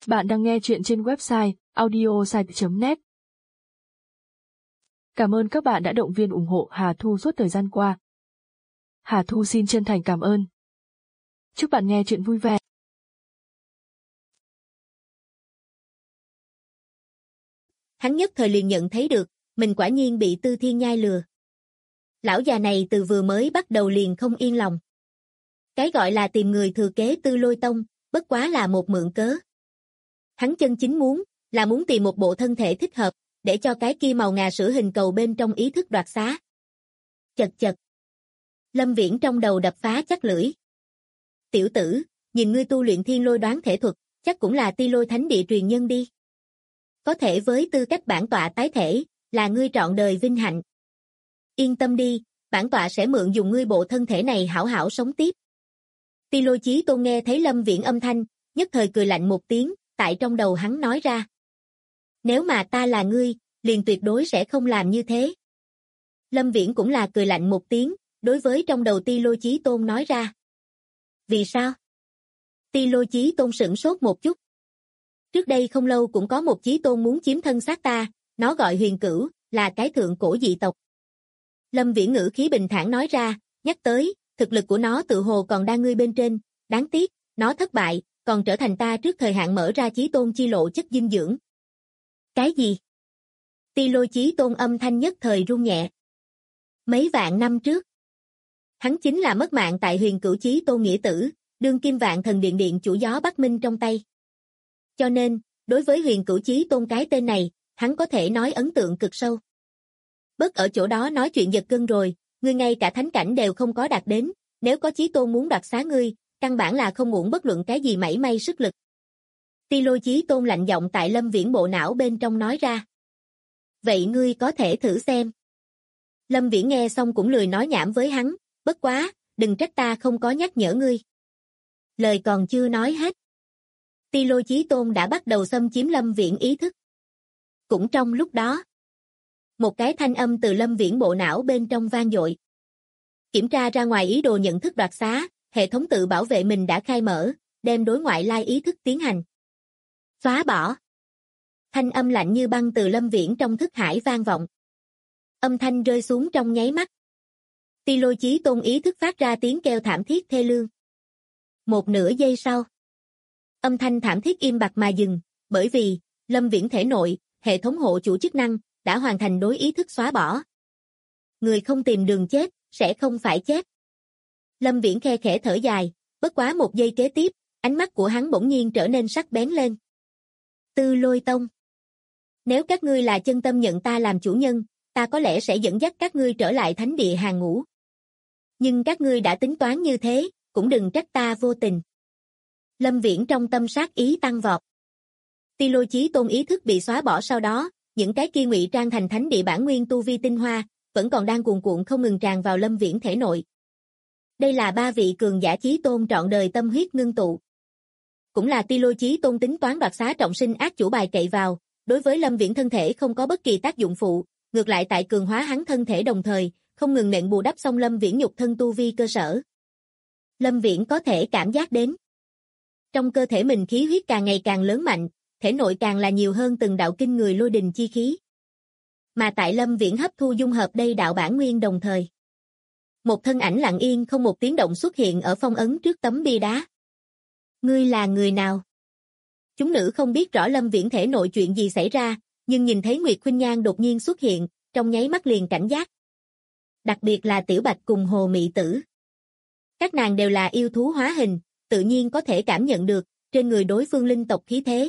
Bạn đang nghe chuyện trên website audiosite.net. Cảm ơn các bạn đã động viên ủng hộ Hà Thu suốt thời gian qua. Hà Thu xin chân thành cảm ơn. Chúc bạn nghe chuyện vui vẻ. Hắn nhất thời liền nhận thấy được, mình quả nhiên bị Tư Thiên Nhai lừa. Lão già này từ vừa mới bắt đầu liền không yên lòng. Cái gọi là tìm người thừa kế Tư Lôi Tông, bất quá là một mượn cớ. Hắn chân chính muốn tìm một bộ thân thể thích hợp, để cho cái kia màu ngà sữa hình cầu bên trong ý thức đoạt xá. Chật chật. Lâm Viễn trong đầu đập phá chắc lưỡi. Tiểu tử, nhìn ngươi tu luyện thiên lôi đoán thể thuật, chắc cũng là Ti Lôi Thánh Địa truyền nhân đi. Có thể với tư cách bản tọa tái thể, là ngươi trọn đời vinh hạnh. Yên tâm đi, bản tọa sẽ mượn dùng ngươi bộ thân thể này hảo hảo sống tiếp. Ti Lôi Chí Tôn nghe thấy Lâm Viễn âm thanh, nhất thời cười lạnh một tiếng, tại trong đầu hắn nói ra. Nếu mà ta là ngươi, liền tuyệt đối sẽ không làm như thế. Lâm Viễn cũng là cười lạnh một tiếng, đối với trong đầu Ti Lôi Chí Tôn nói ra. Vì sao? Ti Lôi Chí Tôn sửng sốt một chút. Trước đây không lâu cũng có một chí tôn muốn chiếm thân xác ta, nó gọi Huyền Cửu, là cái thượng cổ dị tộc. Lâm Viễn ngữ khí bình thản nói ra, nhắc tới, thực lực của nó tự hồ còn đang ngươi bên trên, đáng tiếc, nó thất bại, còn trở thành ta trước thời hạn mở ra chí tôn chi lộ chất dinh dưỡng. Cái gì? Ti Lôi Chí Tôn âm thanh nhất thời run nhẹ. Mấy vạn năm trước, hắn chính là mất mạng tại Huyền Cửu Chí Tôn nghĩa tử, đương kim Vạn Thần Điện Điện chủ gió Bắc Minh trong tay. Cho nên, đối với Huyền Cửu Chí Tôn cái tên này, hắn có thể nói ấn tượng cực sâu. Bất ở chỗ đó nói chuyện giật gân rồi, ngươi ngay cả thánh cảnh đều không có đạt đến, nếu có Chí Tôn muốn đoạt xá ngươi, căn bản là không uổng bất luận cái gì mảy may sức lực. Ti Lôi Chí Tôn lạnh giọng tại Lâm Viễn bộ não bên trong nói ra. Vậy ngươi có thể thử xem. Lâm Viễn nghe xong cũng lười nói nhảm với hắn, bất quá, đừng trách ta không có nhắc nhở ngươi. Lời còn chưa nói hết. Ti Lôi Chí Tôn đã bắt đầu xâm chiếm Lâm Viễn ý thức. Cũng trong lúc đó, một cái thanh âm từ Lâm Viễn bộ não bên trong vang dội. Kiểm tra ra ngoài ý đồ nhận thức đoạt xá, hệ thống tự bảo vệ mình đã khai mở, đem đối ngoại lai ý thức tiến hành. Phá bỏ. Thanh âm lạnh như băng từ Lâm Viễn trong thức hải vang vọng. Âm thanh rơi xuống trong nháy mắt. Ti Lôi Chí Tôn ý thức phát ra tiếng kêu thảm thiết thê lương. Một nửa giây sau, âm thanh thảm thiết im bặt mà dừng, bởi vì, Lâm Viễn thể nội, hệ thống hộ chủ chức năng, đã hoàn thành đối ý thức xóa bỏ. Người không tìm đường chết, sẽ không phải chết. Lâm Viễn khe khẽ thở dài, bất quá một giây kế tiếp, ánh mắt của hắn bỗng nhiên trở nên sắc bén lên. Tư Lôi Tông. Nếu các ngươi là chân tâm nhận ta làm chủ nhân, ta có lẽ sẽ dẫn dắt các ngươi trở lại thánh địa hàng ngũ. Nhưng các ngươi đã tính toán như thế, cũng đừng trách ta vô tình. Lâm Viễn trong tâm sát ý tăng vọt. Ti Lôi Chí Tôn ý thức bị xóa bỏ sau đó, những cái kia ngụy trang thành thánh địa bản nguyên tu vi tinh hoa, vẫn còn đang cuồn cuộn không ngừng tràn vào Lâm Viễn thể nội. Đây là ba vị cường giả chí tôn trọn đời tâm huyết ngưng tụ. Cũng là Ti Lôi Chí Tôn tính toán đoạt xá trọng sinh ác chủ bài cậy vào, đối với Lâm Viễn thân thể không có bất kỳ tác dụng phụ, ngược lại tại cường hóa hắn thân thể đồng thời, không ngừng nện bù đắp xong Lâm Viễn nhục thân tu vi cơ sở. Lâm Viễn có thể cảm giác đến. Trong cơ thể mình khí huyết càng ngày càng lớn mạnh, thể nội càng là nhiều hơn từng đạo kinh người lôi đình chi khí. Mà tại Lâm Viễn hấp thu dung hợp đây đạo bản nguyên đồng thời. Một thân ảnh lặng yên không một tiếng động xuất hiện ở phong ấn trước tấm bia đá. Ngươi là người nào? Chúng nữ không biết rõ Lâm Viễn thể nội chuyện gì xảy ra, nhưng nhìn thấy Nguyệt Khuynh Nhan đột nhiên xuất hiện, trong nháy mắt liền cảnh giác. Đặc biệt là Tiểu Bạch cùng Hồ Mị Tử. Các nàng đều là yêu thú hóa hình, tự nhiên có thể cảm nhận được, trên người đối phương linh tộc khí thế.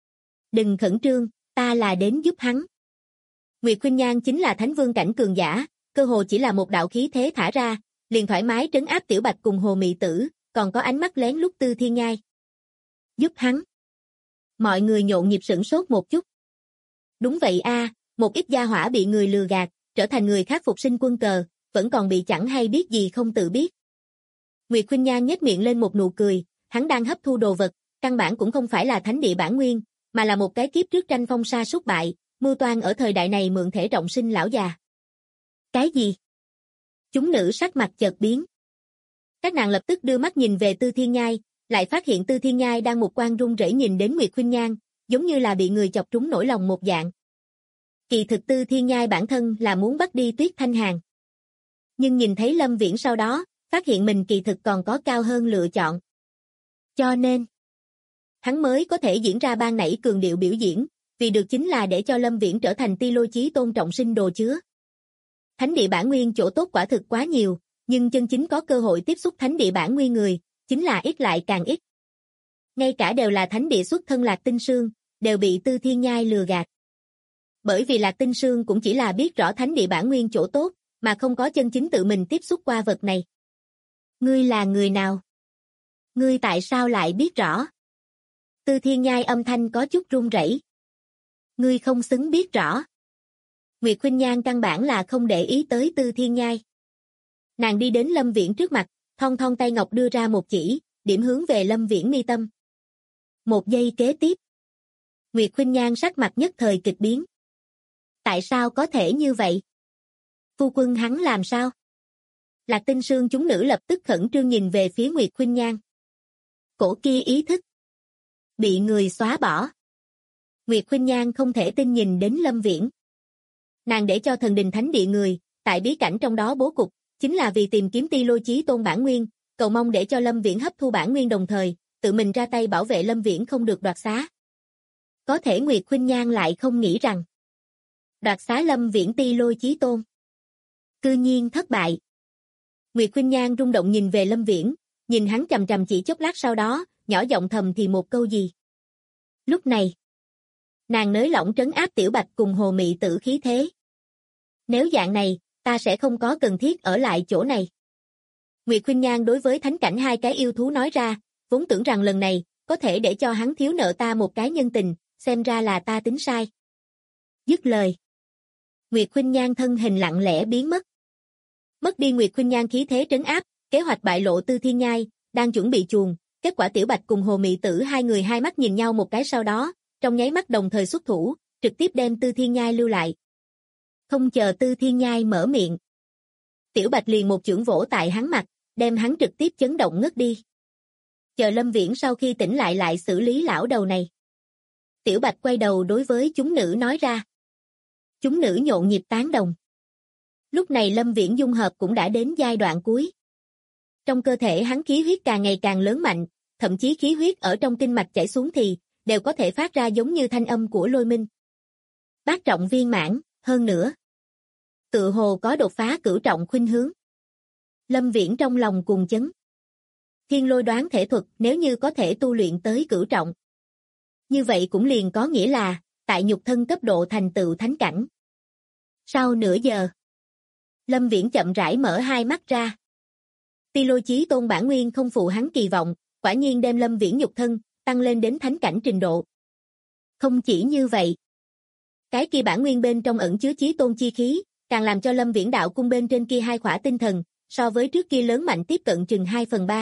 Đừng khẩn trương, ta là đến giúp hắn. Nguyệt Khuynh Nhan chính là thánh vương cảnh cường giả, cơ hồ chỉ là một đạo khí thế thả ra, liền thoải mái trấn áp Tiểu Bạch cùng Hồ Mị Tử, còn có ánh mắt lén lút Tư Thiên Nhai. Giúp hắn. Mọi người nhộn nhịp sửng sốt một chút. Đúng vậy a, một ít gia hỏa bị người lừa gạt, trở thành người khác phục sinh quân cờ, vẫn còn bị chẳng hay biết gì không tự biết. Nguyệt Khuynh Nhan nhếch miệng lên một nụ cười, hắn đang hấp thu đồ vật, căn bản cũng không phải là thánh địa bản nguyên, mà là một cái kiếp trước tranh phong sa sút bại, mưu toan ở thời đại này mượn thể trọng sinh lão già. Cái gì? Chúng nữ sắc mặt chợt biến. Các nàng lập tức đưa mắt nhìn về Tư Thiên Nhai, lại phát hiện Tư Thiên Nhai đang một quan run rẩy nhìn đến Nguyệt Khuynh Nhan, giống như là bị người chọc trúng nỗi lòng một dạng. Kỳ thực Tư Thiên Nhai bản thân là muốn bắt đi Tuyết Thanh Hàn. Nhưng nhìn thấy Lâm Viễn sau đó, phát hiện mình kỳ thực còn có cao hơn lựa chọn. Cho nên, hắn mới có thể diễn ra ban nãy cường điệu biểu diễn, vì được chính là để cho Lâm Viễn trở thành Ti Lôi Chí Tôn trọng sinh đồ chứa. Thánh địa bản nguyên chỗ tốt quả thực quá nhiều, nhưng chân chính có cơ hội tiếp xúc thánh địa bản nguyên người, chính là ít lại càng ít. Ngay cả đều là thánh địa xuất thân Lạc Tinh Sương, đều bị Tư Thiên Nhai lừa gạt. Bởi vì Lạc Tinh Sương cũng chỉ là biết rõ thánh địa bản nguyên chỗ tốt, mà không có chân chính tự mình tiếp xúc qua vật này. Ngươi là người nào? Ngươi tại sao lại biết rõ? Tư Thiên Nhai âm thanh có chút run rẩy. Ngươi không xứng biết rõ. Nguyệt Khuynh Nhan căn bản là không để ý tới Tư Thiên Nhai. Nàng đi đến Lâm Viễn trước mặt, thon thon tay ngọc đưa ra một chỉ, điểm hướng về Lâm Viễn mi tâm. Một giây kế tiếp, Nguyệt Khuynh Nhan sắc mặt nhất thời kịch biến. Tại sao có thể như vậy? Phu quân hắn làm sao? Lạc Tinh Sương chúng nữ lập tức khẩn trương nhìn về phía Nguyệt Khuynh Nhan. Cổ kia ý thức bị người xóa bỏ. Nguyệt Khuynh Nhan không thể tin nhìn đến Lâm Viễn. Nàng để cho thần đình thánh địa người, tại bí cảnh trong đó bố cục, chính là vì tìm kiếm Ti Lôi Chí Tôn bản nguyên, cầu mong để cho Lâm Viễn hấp thu bản nguyên đồng thời, tự mình ra tay bảo vệ Lâm Viễn không được đoạt xá. Có thể Nguyệt Khuynh Nhan lại không nghĩ rằng đoạt xá Lâm Viễn Ti Lôi Chí Tôn cư nhiên thất bại. Nguyệt Khuynh Nhan rung động nhìn về Lâm Viễn, nhìn hắn chằm chằm chỉ chốc lát sau đó, nhỏ giọng thầm thì một câu gì. Lúc này, nàng nới lỏng trấn áp Tiểu Bạch cùng Hồ Mị Tử khí thế. Nếu dạng này, ta sẽ không có cần thiết ở lại chỗ này. Nguyệt Khuynh Nhan đối với thánh cảnh hai cái yêu thú nói ra, vốn tưởng rằng lần này, có thể để cho hắn thiếu nợ ta một cái nhân tình, xem ra là ta tính sai. Dứt lời. Nguyệt Khuynh Nhan thân hình lặng lẽ biến mất. Mất đi Nguyệt Khuynh Nhan khí thế trấn áp, kế hoạch bại lộ Tư Thiên Nhai, đang chuẩn bị chuồn, kết quả Tiểu Bạch cùng Hồ Mị Tử hai người hai mắt nhìn nhau một cái sau đó, trong nháy mắt đồng thời xuất thủ, trực tiếp đem Tư Thiên Nhai lưu lại. Không chờ Tư Thiên Nhai mở miệng. Tiểu Bạch liền một chưởng vỗ tại hắn mặt, đem hắn trực tiếp chấn động ngất đi. Chờ Lâm Viễn sau khi tỉnh lại xử lý lão đầu này. Tiểu Bạch quay đầu đối với chúng nữ nói ra. Chúng nữ nhộn nhịp tán đồng. Lúc này Lâm Viễn dung hợp cũng đã đến giai đoạn cuối. Trong cơ thể hắn khí huyết càng ngày càng lớn mạnh, thậm chí khí huyết ở trong kinh mạch chảy xuống thì đều có thể phát ra giống như thanh âm của lôi minh. Bát trọng viên mãn, hơn nữa. Tự hồ có đột phá cửu trọng khuynh hướng. Lâm Viễn trong lòng cuồng chấn. Thiên lôi đoán thể thuật nếu như có thể tu luyện tới cửu trọng. Như vậy cũng liền có nghĩa là, tại nhục thân cấp độ thành tựu thánh cảnh. Sau nửa giờ, Lâm Viễn chậm rãi mở hai mắt ra. Ti Lôi Chí Tôn bản nguyên không phụ hắn kỳ vọng, quả nhiên đem Lâm Viễn nhục thân tăng lên đến thánh cảnh trình độ. Không chỉ như vậy, cái kia bản nguyên bên trong ẩn chứa Chí Tôn chi khí, càng làm cho Lâm Viễn đạo cung bên trên kia hai khỏa tinh thần, so với trước kia lớn mạnh tiếp cận chừng 2/3.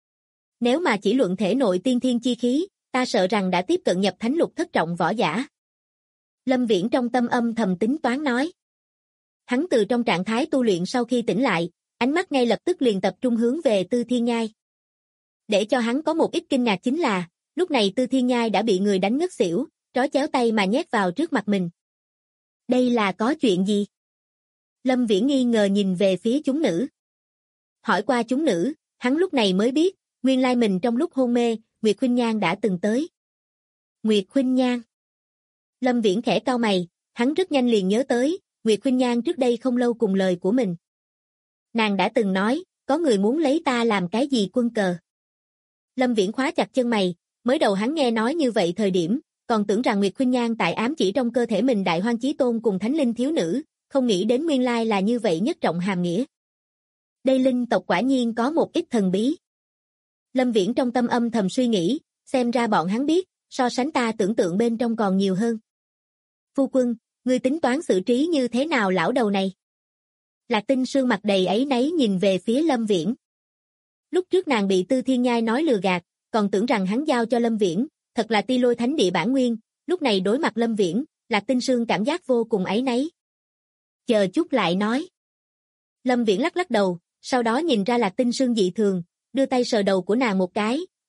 Nếu mà chỉ luận thể nội tiên thiên chi khí, ta sợ rằng đã tiếp cận nhập thánh lục thất trọng võ giả. Lâm Viễn trong tâm âm thầm tính toán nói. Hắn từ trong trạng thái tu luyện sau khi tỉnh lại, ánh mắt ngay lập tức liền tập trung hướng về Tư Thiên Nhai. Để cho hắn có một ít kinh ngạc chính là, lúc này Tư Thiên Nhai đã bị người đánh ngất xỉu, trói chéo tay mà nhét vào trước mặt mình. Đây là có chuyện gì? Lâm Viễn nghi ngờ nhìn về phía chúng nữ. Hỏi qua chúng nữ, hắn lúc này mới biết, nguyên lai mình trong lúc hôn mê, Nguyệt Khuynh Nhan đã từng tới. Nguyệt Khuynh Nhan. Lâm Viễn khẽ cau mày, hắn rất nhanh liền nhớ tới, Nguyệt Khuynh Nhan trước đây không lâu cùng lời của mình. Nàng đã từng nói, có người muốn lấy ta làm cái gì quân cờ. Lâm Viễn khóa chặt chân mày, mới đầu hắn nghe nói như vậy thời điểm, còn tưởng rằng Nguyệt Khuynh Nhan tại ám chỉ trong cơ thể mình Đại Hoang Chí Tôn cùng Thánh Linh thiếu nữ, không nghĩ đến nguyên lai là như vậy nhất trọng hàm nghĩa. Đây linh tộc quả nhiên có một ít thần bí. Lâm Viễn trong tâm âm thầm suy nghĩ, xem ra bọn hắn biết, so sánh ta tưởng tượng bên trong còn nhiều hơn. Phu quân, ngươi tính toán xử trí như thế nào lão đầu này? Lạc Tinh Sương mặt đầy áy náy nhìn về phía Lâm Viễn. Lúc trước nàng bị Tư Thiên Nhai nói lừa gạt, còn tưởng rằng hắn giao cho Lâm Viễn, thật là Ti Lôi thánh địa bản nguyên, lúc này đối mặt Lâm Viễn, Lạc Tinh Sương cảm giác vô cùng áy náy. Chờ chút lại nói. Lâm Viễn lắc lắc đầu, sau đó nhìn ra Lạc Tinh Sương dị thường, đưa tay sờ đầu của nàng một cái,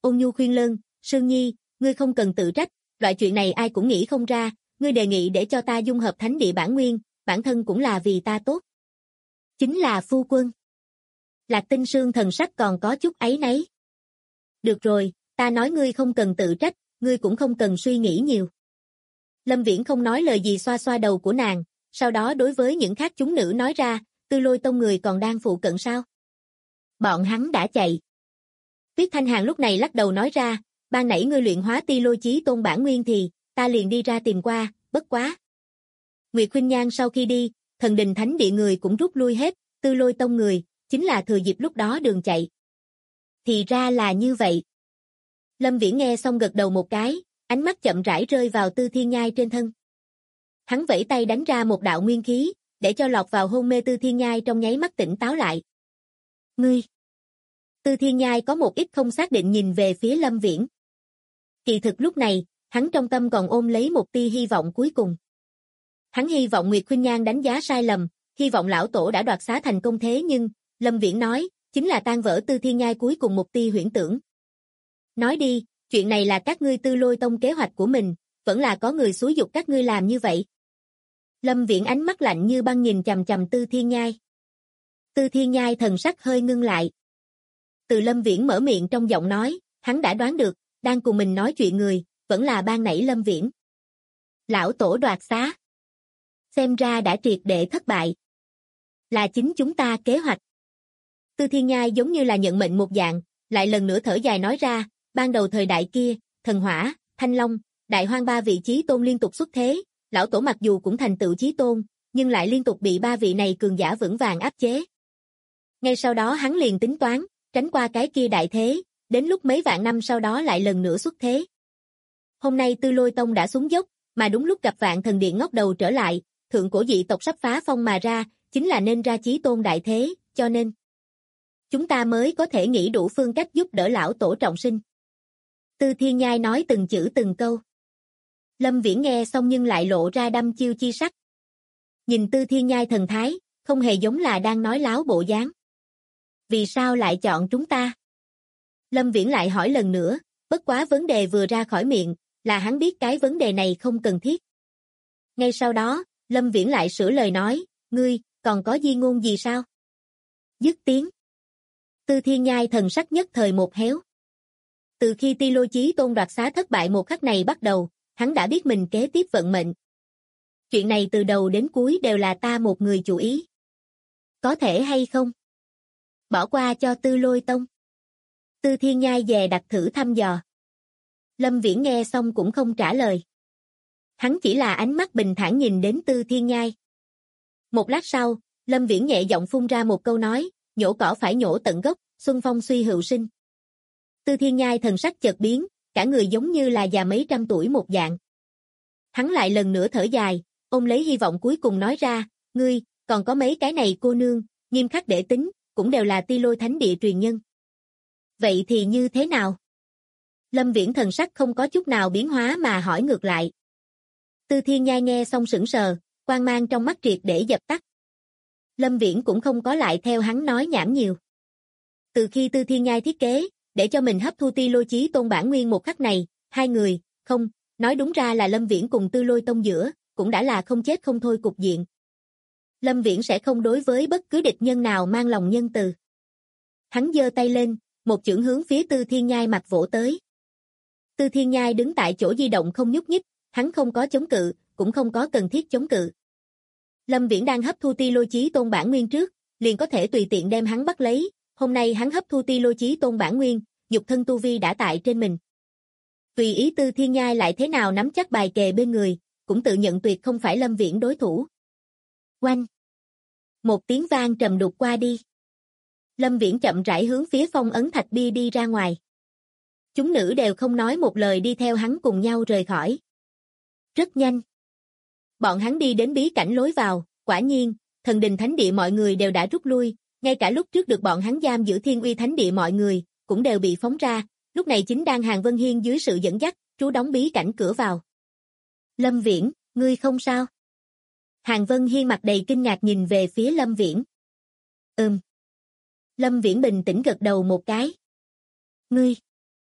ôn nhu khuyên lơn, Sương Nhi, ngươi không cần tự trách, loại chuyện này ai cũng nghĩ không ra, ngươi đề nghị để cho ta dung hợp thánh địa bản nguyên, bản thân cũng là vì ta tốt. Chính là phu quân. Lạc Tinh Sương thần sắc còn có chút áy náy. Được rồi, ta nói ngươi không cần tự trách, ngươi cũng không cần suy nghĩ nhiều. Lâm Viễn không nói lời gì xoa xoa đầu của nàng, sau đó đối với những khác chúng nữ nói ra, Tư Lôi Tông người còn đang phụ cận sao? Bọn hắn đã chạy. Tuyết Thanh Hàn lúc này lắc đầu nói ra, ban nãy ngươi luyện hóa Ti Lôi Chí Tôn bản nguyên thì, ta liền đi ra tìm qua, bất quá. Nguyệt Khuynh Nhan sau khi đi, Thần Đình Thánh Địa người cũng rút lui hết, Tư Lôi Tông người, chính là thừa dịp lúc đó đường chạy. Thì ra là như vậy. Lâm Viễn nghe xong gật đầu một cái, ánh mắt chậm rãi rơi vào Tư Thiên Nhai trên thân. Hắn vẫy tay đánh ra một đạo nguyên khí, để cho lọt vào hôn mê Tư Thiên Nhai trong nháy mắt tỉnh táo lại. Ngươi! Tư Thiên Nhai có một ít không xác định nhìn về phía Lâm Viễn. Kỳ thực lúc này, hắn trong tâm còn ôm lấy một tia hy vọng cuối cùng. Hắn hy vọng Nguyệt Khuynh Nhan đánh giá sai lầm, hy vọng lão tổ đã đoạt xá thành công thế nhưng, Lâm Viễn nói, chính là tan vỡ Tư Thiên Nhai cuối cùng một tia huyễn tưởng. Nói đi, chuyện này là các ngươi Tư Lôi Tông kế hoạch của mình, vẫn là có người xúi giục các ngươi làm như vậy. Lâm Viễn ánh mắt lạnh như băng nhìn chằm chằm Tư Thiên Nhai. Tư Thiên Nhai thần sắc hơi ngưng lại. Từ Lâm Viễn mở miệng trong giọng nói, hắn đã đoán được, đang cùng mình nói chuyện người, vẫn là ban nãy Lâm Viễn. Lão tổ đoạt xá. Xem ra đã triệt để thất bại. Là chính chúng ta kế hoạch. Tư Thiên Nhai giống như là nhận mệnh một dạng, lại lần nữa thở dài nói ra, ban đầu thời đại kia, Thần Hỏa, Thanh Long, Đại Hoang ba vị chí tôn liên tục xuất thế, lão tổ mặc dù cũng thành tựu chí tôn, nhưng lại liên tục bị ba vị này cường giả vững vàng áp chế. Ngay sau đó hắn liền tính toán, tránh qua cái kia đại thế, đến lúc mấy vạn năm sau đó lại lần nữa xuất thế. Hôm nay Tư Lôi Tông đã xuống dốc, mà đúng lúc gặp Vạn Thần Điện ngóc đầu trở lại, thượng cổ dị tộc sắp phá phong mà ra, chính là nên ra chí tôn đại thế, cho nên chúng ta mới có thể nghĩ đủ phương cách giúp đỡ lão tổ trọng sinh. Tư Thiên Nhai nói từng chữ từng câu. Lâm Viễn nghe xong nhưng lại lộ ra đăm chiêu chi sắc. Nhìn Tư Thiên Nhai thần thái, không hề giống là đang nói láo bộ dáng. Vì sao lại chọn chúng ta? Lâm Viễn lại hỏi lần nữa, bất quá vấn đề vừa ra khỏi miệng, là hắn biết cái vấn đề này không cần thiết. Ngay sau đó, Lâm Viễn lại sửa lời nói, ngươi, còn có di ngôn gì sao? Dứt tiếng. Tư Thiên Nhai thần sắc nhất thời một héo. Từ khi Ti Lôi Chí Tôn đoạt xá thất bại một khắc này bắt đầu, hắn đã biết mình kế tiếp vận mệnh. Chuyện này từ đầu đến cuối đều là ta một người chủ ý. Có thể hay không? Bỏ qua cho Tư Lôi Tông. Tư Thiên Nhai dè đặt thử thăm dò. Lâm Viễn nghe xong cũng không trả lời. Hắn chỉ là ánh mắt bình thản nhìn đến Tư Thiên Nhai. Một lát sau, Lâm Viễn nhẹ giọng phun ra một câu nói, nhổ cỏ phải nhổ tận gốc, xuân phong suy hữu sinh. Tư Thiên Nhai thần sắc chợt biến, cả người giống như là già mấy trăm tuổi một dạng. Hắn lại lần nữa thở dài, ôm lấy hy vọng cuối cùng nói ra, ngươi, còn có mấy cái này cô nương, nghiêm khắc để tính, cũng đều là Ti Lôi Thánh Địa truyền nhân. Vậy thì như thế nào? Lâm Viễn thần sắc không có chút nào biến hóa mà hỏi ngược lại. Tư Thiên Nhai nghe xong sững sờ, quang mang trong mắt triệt để dập tắt. Lâm Viễn cũng không có lại theo hắn nói nhảm nhiều. Từ khi Tư Thiên Nhai thiết kế, để cho mình hấp thu Ti Lôi Chí Tôn bản nguyên một khắc này, hai người, không, nói đúng ra là Lâm Viễn cùng Tư Lôi Tông giữa, cũng đã là không chết không thôi cục diện. Lâm Viễn sẽ không đối với bất cứ địch nhân nào mang lòng nhân từ. Hắn giơ tay lên, một chưởng hướng phía Tư Thiên Nhai mặt vỗ tới. Tư Thiên Nhai đứng tại chỗ di động không nhúc nhích, hắn không có chống cự, cũng không có cần thiết chống cự. Lâm Viễn đang hấp thu Ti Lôi Chí Tôn bản nguyên trước, liền có thể tùy tiện đem hắn bắt lấy, hôm nay hắn hấp thu Ti Lôi Chí Tôn bản nguyên, nhục thân tu vi đã tại trên mình. Tùy ý Tư Thiên Nhai lại thế nào nắm chắc bài kề bên người, cũng tự nhận tuyệt không phải Lâm Viễn đối thủ. Oanh! Một tiếng vang trầm đục qua đi. Lâm Viễn chậm rãi hướng phía phong ấn thạch bia đi ra ngoài. Chúng nữ đều không nói một lời đi theo hắn cùng nhau rời khỏi. Rất nhanh. Bọn hắn đi đến bí cảnh lối vào, quả nhiên, Thần Đình Thánh Địa mọi người đều đã rút lui, ngay cả lúc trước được bọn hắn giam giữ Thiên Uy Thánh Địa mọi người, cũng đều bị phóng ra, lúc này chính đang Hàn Vân Hiên dưới sự dẫn dắt, trú đóng bí cảnh cửa vào. Lâm Viễn, ngươi không sao? Hàn Vân Hiên mặt đầy kinh ngạc nhìn về phía Lâm Viễn. Lâm Viễn bình tĩnh gật đầu một cái. Ngươi.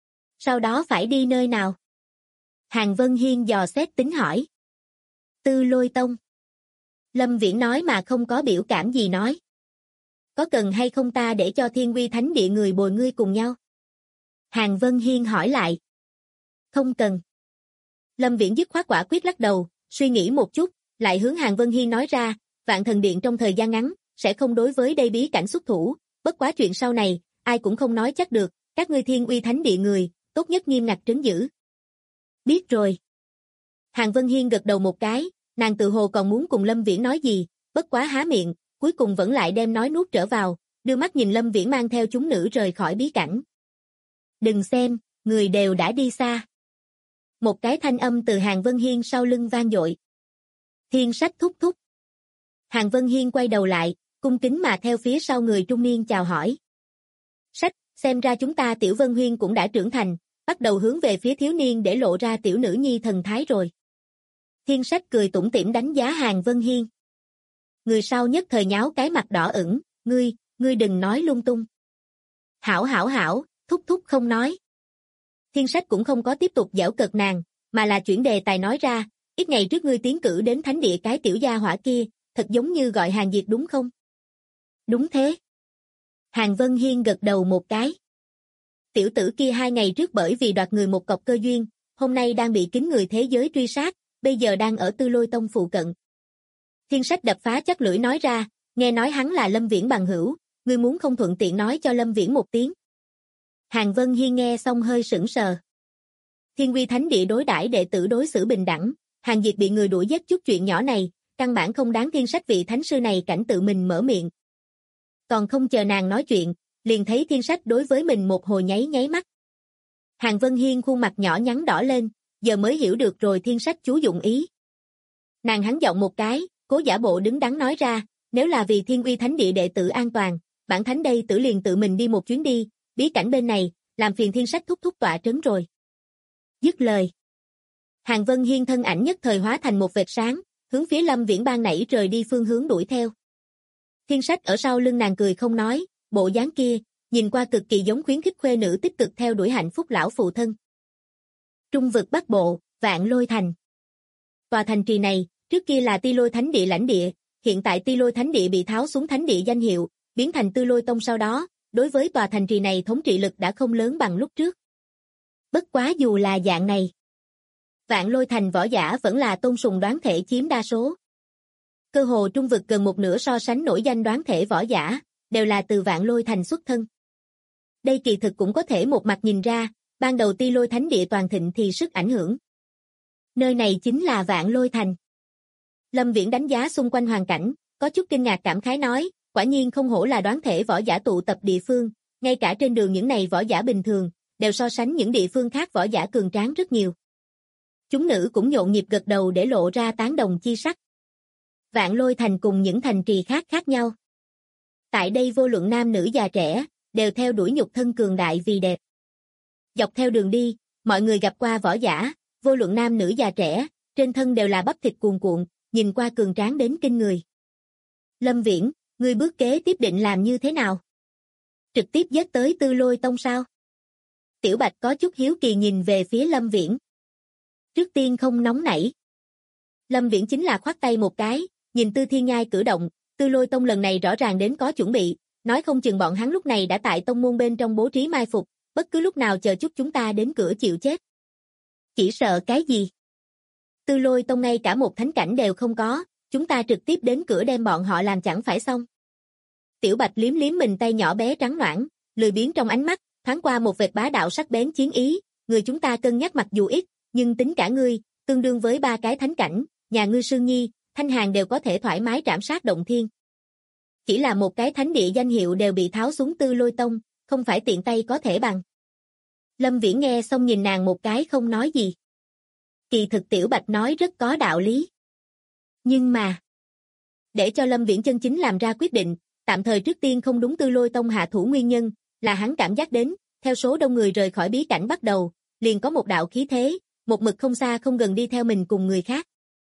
Sau đó phải đi nơi nào? Hàn Vân Hiên dò xét tính hỏi. Tư Lôi Tông. Lâm Viễn nói mà không có biểu cảm gì nói. Có cần hay không ta để cho Thiên Uy Thánh Địa người bồi ngươi cùng nhau? Hàn Vân Hiên hỏi lại. Không cần. Lâm Viễn dứt khoát quả quyết lắc đầu, suy nghĩ một chút, lại hướng Hàn Vân Hiên nói ra, Vạn Thần Điện trong thời gian ngắn, sẽ không đối với đây bí cảnh xuất thủ, bất quá chuyện sau này, ai cũng không nói chắc được, các ngươi Thiên Uy Thánh Địa người, tốt nhất nghiêm ngặt trấn giữ. Biết rồi. Hàn Vân Hiên gật đầu một cái, nàng tự hồ còn muốn cùng Lâm Viễn nói gì, bất quá há miệng, cuối cùng vẫn lại đem nói nuốt trở vào, đưa mắt nhìn Lâm Viễn mang theo chúng nữ rời khỏi bí cảnh. Đừng xem, người đều đã đi xa. Một cái thanh âm từ Hàn Vân Hiên sau lưng vang dội. Thiên Sách thúc thúc. Hàn Vân Hiên quay đầu lại, cung kính mà theo phía sau người trung niên chào hỏi. Sách, xem ra chúng ta Tiểu Vân Huyên cũng đã trưởng thành, bắt đầu hướng về phía thiếu niên để lộ ra tiểu nữ nhi thần thái rồi. Thiên Sách cười tủm tỉm đánh giá Hàn Vân Hiên. Người sau nhất thời nháo cái mặt đỏ ửng, ngươi đừng nói lung tung. Hảo, thúc thúc không nói. Thiên Sách cũng không có tiếp tục giễu cợt nàng, mà là chuyển đề tài nói ra, ít ngày trước ngươi tiến cử đến thánh địa cái tiểu gia hỏa kia, thật giống như gọi Hàn Diệt đúng không? Đúng thế. Hàn Vân Hiên gật đầu một cái. Tiểu tử kia 2 ngày trước bởi vì đoạt người một cọc cơ duyên, hôm nay đang bị kính người thế giới truy sát, bây giờ đang ở Tư Lôi Tông phụ cận. Thiên Sách đập phá chắc lưỡi nói ra, nghe nói hắn là Lâm Viễn bằng hữu, ngươi muốn không thuận tiện nói cho Lâm Viễn một tiếng. Hàn Vân Hiên nghe xong hơi sững sờ. Thiên Uy Thánh Địa đối đãi đệ tử đối xử bình đẳng, Hàn Diệt bị người đuổi giết chút chuyện nhỏ này, căn bản không đáng Thiên Sách vị thánh sư này cảnh tự mình mở miệng. Còn không chờ nàng nói chuyện, liền thấy Thiên Sách đối với mình một hồi nháy mắt. Hàn Vân Hiên khuôn mặt nhỏ nhắn đỏ lên, giờ mới hiểu được rồi Thiên Sách chú dụng ý. Nàng hắn giọng một cái, cố giả bộ đứng đắn nói ra, nếu là vì Thiên Uy Thánh Địa đệ tử an toàn, bản thánh đây tử liền tự mình đi một chuyến đi, bí cảnh bên này, làm phiền Thiên Sách thúc thúc tọa trấn rồi. Dứt lời. Hàn Vân Hiên thân ảnh nhất thời hóa thành một vệt sáng, hướng phía Lâm Viễn ban nãy rời đi phương hướng đuổi theo. Thiên Sách ở sau lưng nàng cười không nói, bộ dáng kia, nhìn qua cực kỳ giống khuyến khích khuê nữ tích cực theo đuổi hạnh phúc lão phụ thân. Trung vực Bắc Bộ, Vạn Lôi Thành. Tòa thành trì này, trước kia là Ti Lôi Thánh Địa lãnh địa, hiện tại Ti Lôi Thánh Địa bị tháo xuống thánh địa danh hiệu, biến thành Tư Lôi Tông sau đó, đối với tòa thành trì này thống trị lực đã không lớn bằng lúc trước. Bất quá dù là dạng này, Vạn Lôi Thành võ giả vẫn là tôn sùng đoán thể chiếm đa số. Cơ hồ trung vực gần một nửa so sánh nổi danh đoán thể võ giả, đều là từ Vạn Lôi Thành xuất thân. Đây kỳ thực cũng có thể một mặt nhìn ra, ban đầu Ti Lôi Thánh Địa toàn thịnh thì sức ảnh hưởng. Nơi này chính là Vạn Lôi Thành. Lâm Viễn đánh giá xung quanh hoàn cảnh, có chút kinh ngạc cảm khái nói, quả nhiên không hổ là đoán thể võ giả tụ tập địa phương, ngay cả trên đường những này võ giả bình thường, đều so sánh những địa phương khác võ giả cường tráng rất nhiều. Chúng nữ cũng nhộn nhịp gật đầu để lộ ra tán đồng chi sắc. Vạn Lôi Thành cùng những thành trì khác khác nhau. Tại đây vô luận nam nữ già trẻ, đều theo đuổi nhục thân cường đại vì đẹp. Dọc theo đường đi, mọi người gặp qua võ giả, vô luận nam nữ già trẻ, trên thân đều là bắp thịt cuồn cuộn, nhìn qua cường tráng đến kinh người. Lâm Viễn, ngươi bước kế tiếp định làm như thế nào? Trực tiếp giết tới Tư Lôi Tông sao? Tiểu Bạch có chút hiếu kỳ nhìn về phía Lâm Viễn. Trước tiên không nóng nảy. Lâm Viễn chính là khoát tay một cái, nhìn Tư Thiên Nhai cử động, Tư Lôi Tông lần này rõ ràng đến có chuẩn bị, nói không chừng bọn hắn lúc này đã tại tông môn bên trong bố trí mai phục, bất cứ lúc nào chờ chút chúng ta đến cửa chịu chết. Chỉ sợ cái gì? Tư Lôi Tông ngay cả một thánh cảnh đều không có, chúng ta trực tiếp đến cửa đem bọn họ làm chẳng phải xong. Tiểu Bạch liếm liếm mình tay nhỏ bé trắng ноãn, lười biếng trong ánh mắt, thoáng qua một vệt bá đạo sắc bén chiến ý, người chúng ta cân nhắc mặc dù ít, nhưng tính cả ngươi, tương đương với 3 cái thánh cảnh, nhà ngươi Sương Nhi, Thanh Hàn đều có thể thoải mái trảm sát động thiên. Chỉ là một cái thánh địa danh hiệu đều bị tháo xuống Tư Lôi Tông, không phải tiện tay có thể bằng. Lâm Viễn nghe xong nhìn nàng một cái không nói gì. Kỳ thực Tiểu Bạch nói rất có đạo lý. Nhưng mà, để cho Lâm Viễn chân chính làm ra quyết định, tạm thời trước tiên không đúng Tư Lôi Tông hạ thủ nguyên nhân, là hắn cảm giác đến, theo số đông người rời khỏi bí cảnh bắt đầu, liền có một đạo khí thế, một mực không xa không gần đi theo mình cùng người khác.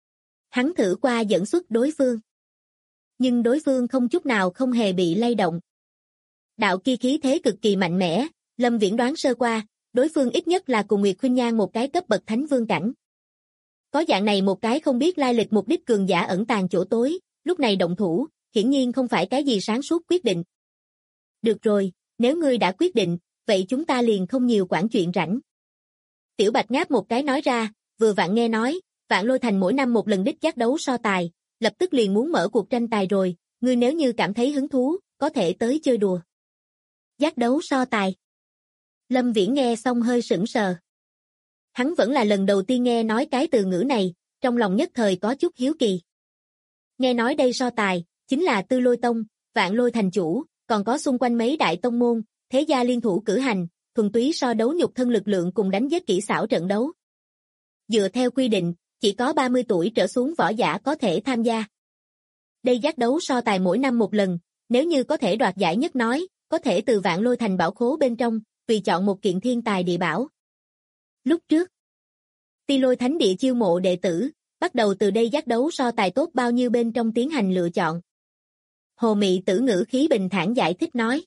Hắn thử qua dẫn xuất đối phương. Nhưng đối phương không chút nào không hề bị lay động. Đạo kia khí thế cực kỳ mạnh mẽ, Lâm Viễn đoán sơ qua, đối phương ít nhất là cùng Nguyệt Khuynh Nhan một cái cấp bậc thánh vương cảnh. Có dạng này một cái không biết lai lịch mục đích cường giả ẩn tàng chỗ tối, lúc này động thủ, hiển nhiên không phải cái gì sáng suốt quyết định. Được rồi, nếu ngươi đã quyết định, vậy chúng ta liền không nhiều quản chuyện rảnh. Tiểu Bạch ngáp một cái nói ra, vừa vặn nghe nói, Vạn Lôi Thành mỗi năm một lần đích giác đấu so tài, lập tức liền muốn mở cuộc tranh tài rồi, ngươi nếu như cảm thấy hứng thú, có thể tới chơi đùa. Giác đấu so tài. Lâm Viễn nghe xong hơi sững sờ. Hắn vẫn là lần đầu tiên nghe nói cái từ ngữ này, trong lòng nhất thời có chút hiếu kỳ. Nghe nói đây so tài, chính là Tư Lôi Tông, Vạn Lôi Thành chủ, còn có xung quanh mấy đại tông môn, thế gia liên thủ cử hành, thuần túy so đấu nhục thân lực lượng cùng đánh giết kỹ xảo trận đấu. Dựa theo quy định, chỉ có 30 tuổi trở xuống võ giả có thể tham gia. Đây giác đấu so tài mỗi năm một lần, nếu như có thể đoạt giải nhất nói, có thể từ Vạn Lôi Thành bảo khố bên trong, tùy chọn một kiện thiên tài địa bảo. Lúc trước, Ti Lôi Thánh Địa chiêu mộ đệ tử, bắt đầu từ đây giác đấu so tài tốt bao nhiêu bên trong tiến hành lựa chọn. Hồ Mị Tử ngữ khí bình thản giải thích nói.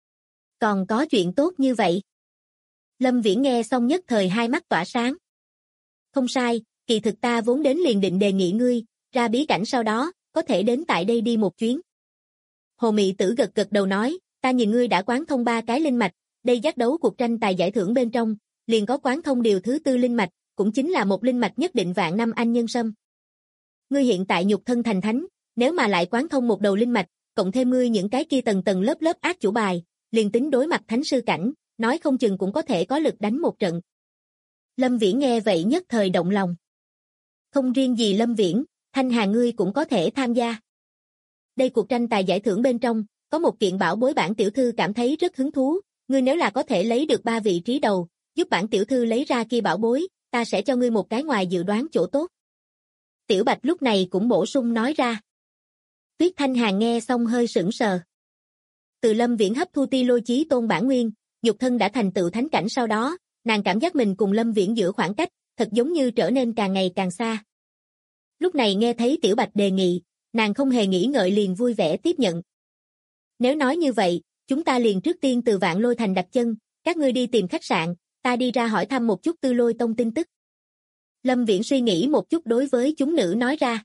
Còn có chuyện tốt như vậy. Lâm Viễn nghe xong nhất thời hai mắt tỏa sáng. Không sai, kỳ thực ta vốn đến liền định đề nghị ngươi, ra bí cảnh sau đó, có thể đến tại đây đi một chuyến. Hồ Mị Tử gật gật đầu nói, ta nhìn ngươi đã quán thông 3 cái linh mạch, đây giác đấu cuộc tranh tài giải thưởng bên trong, liền có quán thông điều thứ 4 linh mạch, cũng chính là một linh mạch nhất định vạn năm anh nhân sâm. Ngươi hiện tại nhục thân thành thánh, nếu mà lại quán thông một đầu linh mạch, cộng thêm ngươi những cái kia tầng tầng lớp lớp ác chủ bài, liền tính đối mặt thánh sư cảnh, nói không chừng cũng có thể có lực đánh một trận. Lâm Viễn nghe vậy nhất thời động lòng. Không riêng gì Lâm Viễn, Thanh Hà ngươi cũng có thể tham gia. Đây cuộc tranh tài giải thưởng bên trong, có một kiện bảo bối bản tiểu thư cảm thấy rất hứng thú, ngươi nếu là có thể lấy được 3 vị trí đầu, giúp bản tiểu thư lấy ra kia bảo bối, ta sẽ cho ngươi một cái ngoài dự đoán chỗ tốt. Tiểu Bạch lúc này cũng bổ sung nói ra. Tuyết Thanh Hà nghe xong hơi sững sờ. Từ Lâm Viễn hấp thu Ti Lôi Chí Tôn bản nguyên, nhục thân đã thành tựu thánh cảnh sau đó, nàng cảm giác mình cùng Lâm Viễn giữa khoảng cách, thật giống như trở nên càng ngày càng xa. Lúc này nghe thấy Tiểu Bạch đề nghị, nàng không hề nghĩ ngợi liền vui vẻ tiếp nhận. Nếu nói như vậy, chúng ta liền trước tiên từ Vạn Lôi Thành đặt chân, các ngươi đi tìm khách sạn, ta đi ra hỏi thăm một chút Tư Lôi Tông tin tức. Lâm Viễn suy nghĩ một chút đối với chúng nữ nói ra.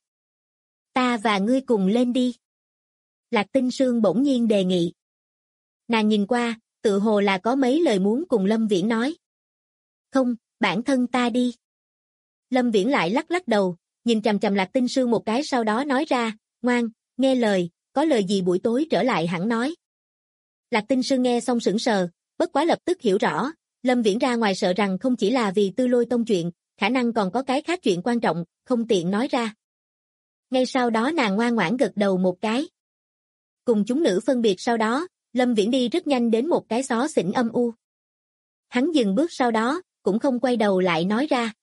Ta và ngươi cùng lên đi. Lạc Tinh Sương bỗng nhiên đề nghị. Nàng nhìn qua, tự hồ là có mấy lời muốn cùng Lâm Viễn nói. Không, bản thân ta đi. Lâm Viễn lại lắc lắc đầu, nhìn chằm chằm Lạc Tinh Sương một cái sau đó nói ra, ngoan, nghe lời, có lời gì buổi tối trở lại hẳn nói. Lạc Tinh Sương nghe xong sững sờ, bất quá lập tức hiểu rõ, Lâm Viễn ra ngoài sợ rằng không chỉ là vì Tư Lôi Tông chuyện, khả năng còn có cái khác chuyện quan trọng, không tiện nói ra. Ngay sau đó nàng ngoan ngoãn gật đầu một cái. Cùng chúng nữ phân biệt sau đó, Lâm Viễn đi rất nhanh đến một cái xó xỉnh âm u. Hắn dừng bước sau đó, cũng không quay đầu lại nói ra.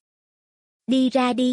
Đi ra đi.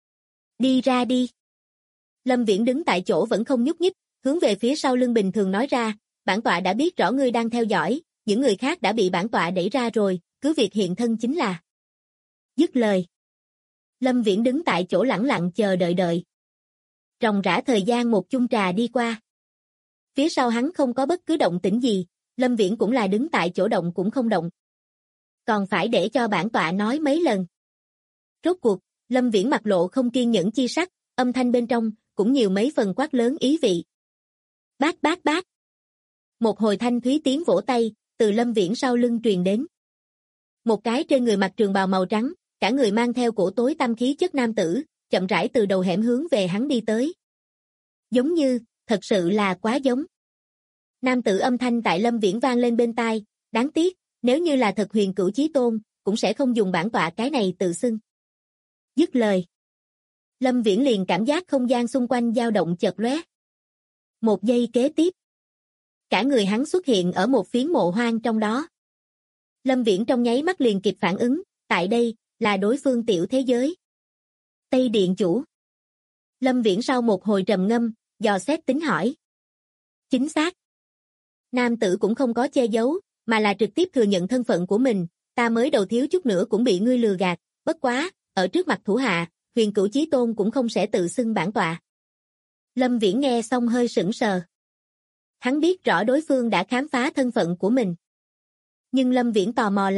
Đi ra đi. Lâm Viễn đứng tại chỗ vẫn không nhúc nhích, hướng về phía sau lưng bình thường nói ra, bản tọa đã biết rõ ngươi đang theo dõi, những người khác đã bị bản tọa đẩy ra rồi, cứ việc hiện thân chính là. Dứt lời. Lâm Viễn đứng tại chỗ lẳng lặng chờ đợi. Ròng rã thời gian một chung trà đi qua. Phía sau hắn không có bất cứ động tĩnh gì, Lâm Viễn cũng là đứng tại chỗ động cũng không động. Còn phải để cho bản tọa nói mấy lần. Rốt cuộc, Lâm Viễn mặt lộ không kiên nhẫn chi sắc, âm thanh bên trong, cũng nhiều mấy phần quát lớn ý vị. Bát bát bát. Một hồi thanh thúy tiếng vỗ tay, từ Lâm Viễn sau lưng truyền đến. Một cái trên người mặc trường bào màu trắng, cả người mang theo cổ tối tăm khí chất nam tử, chậm rãi từ đầu hẻm hướng về hắn đi tới. Giống như, thật sự là quá giống. Nam tử âm thanh tại Lâm Viễn vang lên bên tai, đáng tiếc, nếu như là thật Huyền Cửu Chí Tôn, cũng sẽ không dùng bản tọa cái này tự xưng. Dứt lời. Lâm Viễn liền cảm giác không gian xung quanh dao động chợt lóe. Một giây kế tiếp. Cả người hắn xuất hiện ở một phiến mộ hoang trong đó. Lâm Viễn trong nháy mắt liền kịp phản ứng, tại đây, là đối phương tiểu thế giới. Tây Điện Chủ. Lâm Viễn sau một hồi trầm ngâm, dò xét tính hỏi. Chính xác. Nam tử cũng không có che giấu, mà là trực tiếp thừa nhận thân phận của mình, ta mới đầu thiếu chút nữa cũng bị ngươi lừa gạt, bất quá, ở trước mặt thủ hạ, Huyền Cửu Chí Tôn cũng không sẽ tự xưng bản tọa. Lâm Viễn nghe xong hơi sững sờ. Hắn biết rõ đối phương đã khám phá thân phận của mình. Nhưng Lâm Viễn tò mò là,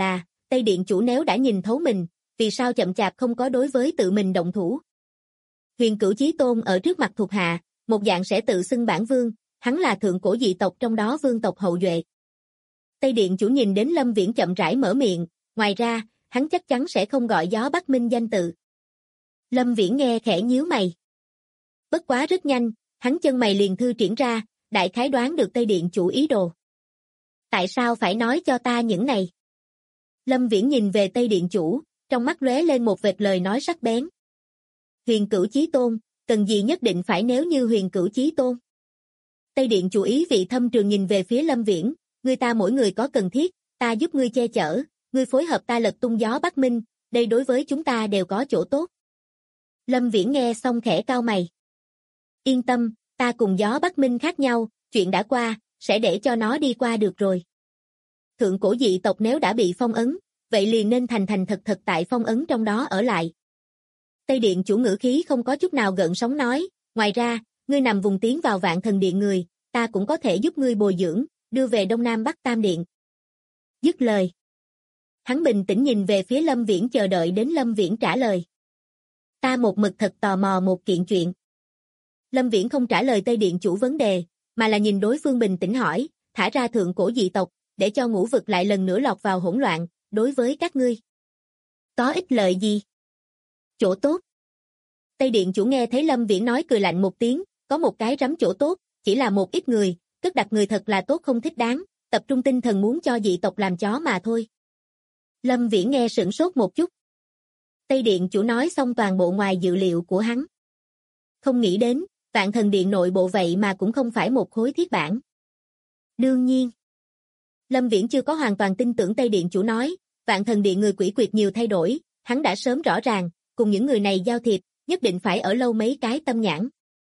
Tây Điện chủ nếu đã nhìn thấu mình, vì sao chậm chạp không có đối với tự mình động thủ? Huyền Cửu Chí Tôn ở trước mặt thuộc hạ, một dạng sẽ tự xưng bản vương, hắn là thượng cổ dị tộc trong đó vương tộc hậu duệ. Tây Điện chủ nhìn đến Lâm Viễn chậm rãi mở miệng, ngoài ra, hắn chắc chắn sẽ không gọi gió Bắc Minh danh tự. Lâm Viễn nghe khẽ nhíu mày. Bất quá rất nhanh, hắn chân mày liền thư triển ra, đại khái đoán được Tây Điện chủ ý đồ. Tại sao phải nói cho ta những này? Lâm Viễn nhìn về Tây Điện chủ, trong mắt lóe lên một vệt lời nói sắc bén. Huyền Cửu Chí Tôn, cần gì nhất định phải nếu như Huyền Cửu Chí Tôn? Tây Điện chủ ý vị thâm trường nhìn về phía Lâm Viễn, người ta mỗi người có cần thiết, ta giúp ngươi che chở, ngươi phối hợp ta lật tung gió Bắc Minh, đây đối với chúng ta đều có chỗ tốt. Lâm Viễn nghe xong khẽ cau mày. Yên tâm, ta cùng gió Bắc Minh khác nhau, chuyện đã qua, sẽ để cho nó đi qua được rồi. Thượng cổ dị tộc nếu đã bị phong ấn, vậy liền nên thành thành thật thật tại phong ấn trong đó ở lại. Tây Điện chủ ngữ khí không có chút nào gợn sóng nói, ngoài ra, ngươi nằm vùng tiến vào Vạn Thần Điện người, ta cũng có thể giúp ngươi bồi dưỡng, đưa về Đông Nam Bắc Tam Điện. Dứt lời. Hắn bình tĩnh nhìn về phía Lâm Viễn chờ đợi đến Lâm Viễn trả lời. Ta một mực thật tò mò một kiện chuyện. Lâm Viễn không trả lời Tây Điện chủ vấn đề, mà là nhìn đối phương bình tĩnh hỏi, thả ra thượng cổ dị tộc, để cho ngũ vực lại lần nữa lọt vào hỗn loạn, đối với các ngươi. Có ích lợi gì? Chỗ tốt. Tây Điện chủ nghe thấy Lâm Viễn nói cười lạnh một tiếng, có một cái rắm chỗ tốt, chỉ là một ít người, cất đặt người thật là tốt không thích đáng, tập trung tinh thần muốn cho dị tộc làm chó mà thôi. Lâm Viễn nghe sửng sốt một chút. Tây Điện chủ nói xong toàn bộ ngoài dự liệu của hắn. Không nghĩ đến, Vạn Thần Điện nội bộ vậy mà cũng không phải một khối thiết bản. Đương nhiên. Lâm Viễn chưa có hoàn toàn tin tưởng Tây Điện chủ nói, Vạn Thần Điện người quỷ quyệt nhiều thay đổi, hắn đã sớm rõ ràng, cùng những người này giao thiệp, nhất định phải ở lâu mấy cái tâm nhãn.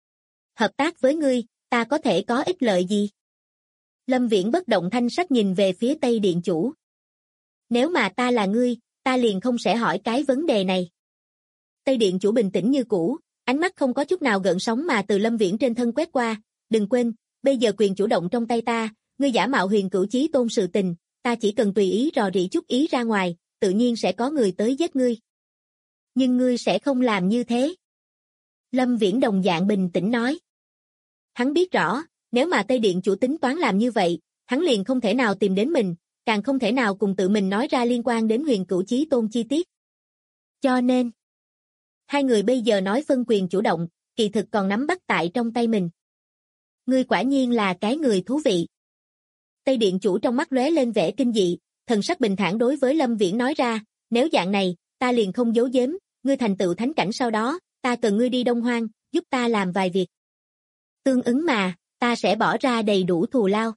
Hợp tác với ngươi, ta có thể có ích lợi gì? Lâm Viễn bất động thanh sắc nhìn về phía Tây Điện chủ. Nếu mà ta là ngươi, ta liền không sẽ hỏi cái vấn đề này. Tây Điện chủ bình tĩnh như cũ, ánh mắt không có chút nào gợn sóng mà từ Lâm Viễn trên thân quét qua, đừng quên, bây giờ quyền chủ động trong tay ta, ngươi giả mạo Huyền Cửu Chí Tôn sự tình, ta chỉ cần tùy ý rò rỉ chút ý ra ngoài, tự nhiên sẽ có người tới giết ngươi. Nhưng ngươi sẽ không làm như thế. Lâm Viễn đồng dạng bình tĩnh nói. Hắn biết rõ, nếu mà Tây Điện chủ tính toán làm như vậy, hắn liền không thể nào tìm đến mình, càng không thể nào cùng tự mình nói ra liên quan đến Huyền Cửu Chí Tôn chi tiết. Cho nên, hai người bây giờ nói phân quyền chủ động, kỳ thực còn nắm bắt tại trong tay mình. Ngươi quả nhiên là cái người thú vị. Tây Điện chủ trong mắt lóe lên vẻ kinh dị, thần sắc bình thản đối với Lâm Viễn nói ra, nếu dạng này, ta liền không giấu giếm, ngươi thành tựu thánh cảnh sau đó, ta cần ngươi đi Đông Hoang, giúp ta làm vài việc. Tương ứng mà, ta sẽ bỏ ra đầy đủ thù lao.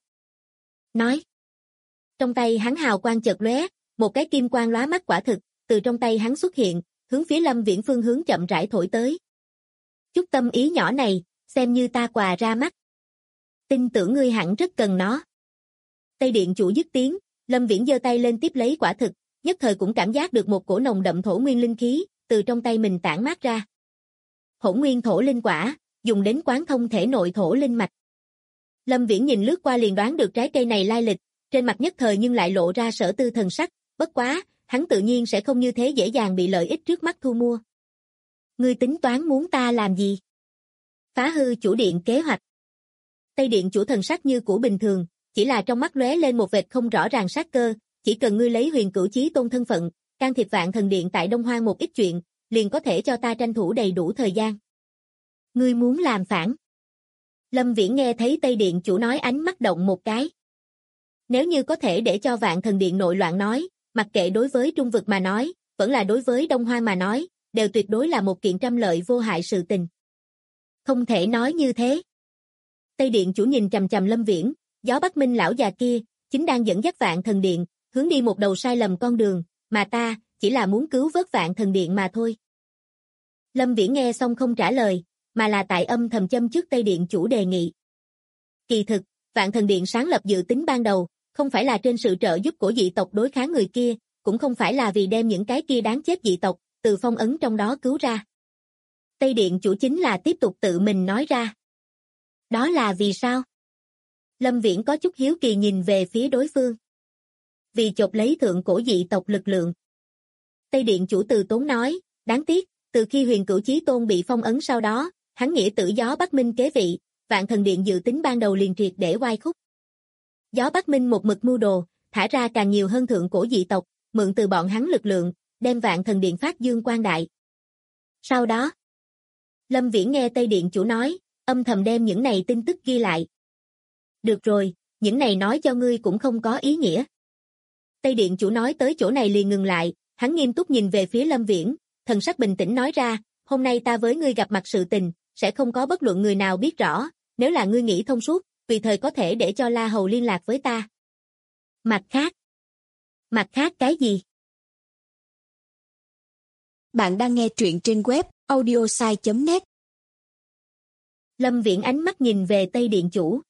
Nói. Trong tay hắn hào quang chợt lóe, một cái kim quang lóa mắt quả thực, từ trong tay hắn xuất hiện, hướng phía Lâm Viễn phương hướng chậm rãi thổi tới. Chút tâm ý nhỏ này, xem như ta quà ra mắt. Tin tưởng ngươi hẳn rất cần nó. Tây Điện chủ dứt tiếng, Lâm Viễn giơ tay lên tiếp lấy quả thực, nhất thời cũng cảm giác được một cổ nồng đậm thổ nguyên linh khí, từ trong tay mình tản mát ra. Hỗn nguyên thổ linh quả, dùng đến quán thông thể nội thổ linh mạch. Lâm Viễn nhìn lướt qua liền đoán được trái cây này lai lịch, trên mặt nhất thời nhưng lại lộ ra sở tư thần sắc, bất quá, hắn tự nhiên sẽ không như thế dễ dàng bị lợi ích trước mắt thu mua. Ngươi tính toán muốn ta làm gì? Phá hư chủ điện kế hoạch. Tây Điện chủ thần sắc như cũ bình thường, chỉ là trong mắt lóe lên một vệt không rõ ràng sát cơ, chỉ cần ngươi lấy Huyền Cửu Chí Tôn thân phận, can thiệp Vạn Thần Điện tại Đông Hoang một ít chuyện, liền có thể cho ta tranh thủ đầy đủ thời gian. Ngươi muốn làm phản? Lâm Viễn nghe thấy Tây Điện chủ nói ánh mắt động một cái. Nếu như có thể để cho Vạn Thần Điện nội loạn nói, mặc kệ đối với Trung vực mà nói, vẫn là đối với Đông Hoang mà nói, đều tuyệt đối là một kiện trăm lợi vô hại sự tình. Không thể nói như thế. Tây Điện chủ nhìn chằm chằm Lâm Viễn, gió Bắc Minh lão già kia, chính đang dẫn dắt Vạn Thần Điện, hướng đi một đầu sai lầm con đường, mà ta, chỉ là muốn cứu vớt Vạn Thần Điện mà thôi. Lâm Viễn nghe xong không trả lời, mà là tại âm thầm châm trước Tây Điện chủ đề nghị. Kỳ thực, Vạn Thần Điện sáng lập dự tính ban đầu, không phải là trên sự trợ giúp của dị tộc đối kháng người kia, cũng không phải là vì đem những cái kia đáng chết dị tộc, từ phong ấn trong đó cứu ra. Tây Điện chủ chính là tiếp tục tự mình nói ra. Đó là vì sao? Lâm Viễn có chút hiếu kỳ nhìn về phía đối phương. vì chộp lấy thượng cổ dị tộc lực lượng. Tây Điện chủ từ tốn nói, đáng tiếc, từ khi Huyền Cửu Chí Tôn bị phong ấn sau đó, hắn nghĩa tử Gió Bắc Minh kế vị, Vạn Thần Điện dự tính ban đầu liền triệt để oai khúc. Gió Bắc Minh một mực mưu đồ, thả ra càng nhiều hơn thượng cổ dị tộc, mượn từ bọn hắn lực lượng, đem Vạn Thần Điện phát dương quang đại. Sau đó, Lâm Viễn nghe Tây Điện chủ nói, âm thầm đem những này tin tức ghi lại. Được rồi, những này nói cho ngươi cũng không có ý nghĩa. Tây Điện chủ nói tới chỗ này liền ngừng lại, hắn nghiêm túc nhìn về phía Lâm Viễn, thần sắc bình tĩnh nói ra, hôm nay ta với ngươi gặp mặt sự tình, sẽ không có bất luận người nào biết rõ, nếu là ngươi nghĩ thông suốt, tùy thời có thể để cho La Hầu liên lạc với ta. Mặt khác cái gì? Bạn đang nghe truyện trên web audiosai.net. Lâm Viễn ánh mắt nhìn về Tây Điện chủ.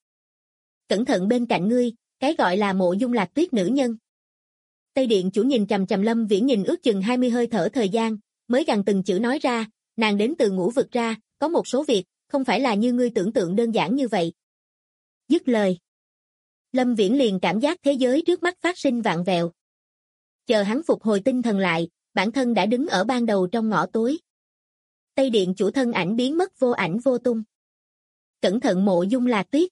Cẩn thận bên cạnh ngươi, cái gọi là Mộ Dung Lạc Tuyết nữ nhân. Tây Điện chủ nhìn chằm chằm Lâm Viễn nhìn ước chừng 20 hơi thở thời gian, mới gằn từng chữ nói ra, nàng đến từ Ngũ Vực ra, có một số việc, không phải là như ngươi tưởng tượng đơn giản như vậy. Dứt lời. Lâm Viễn liền cảm giác thế giới trước mắt phát sinh vạn vẹo. Chờ hắn phục hồi tinh thần lại, bản thân đã đứng ở ban đầu trong ngõ tối. Tây Điện chủ thân ảnh biến mất vô ảnh vô tung. Cẩn thận Mộ Dung Lạc Tuyết.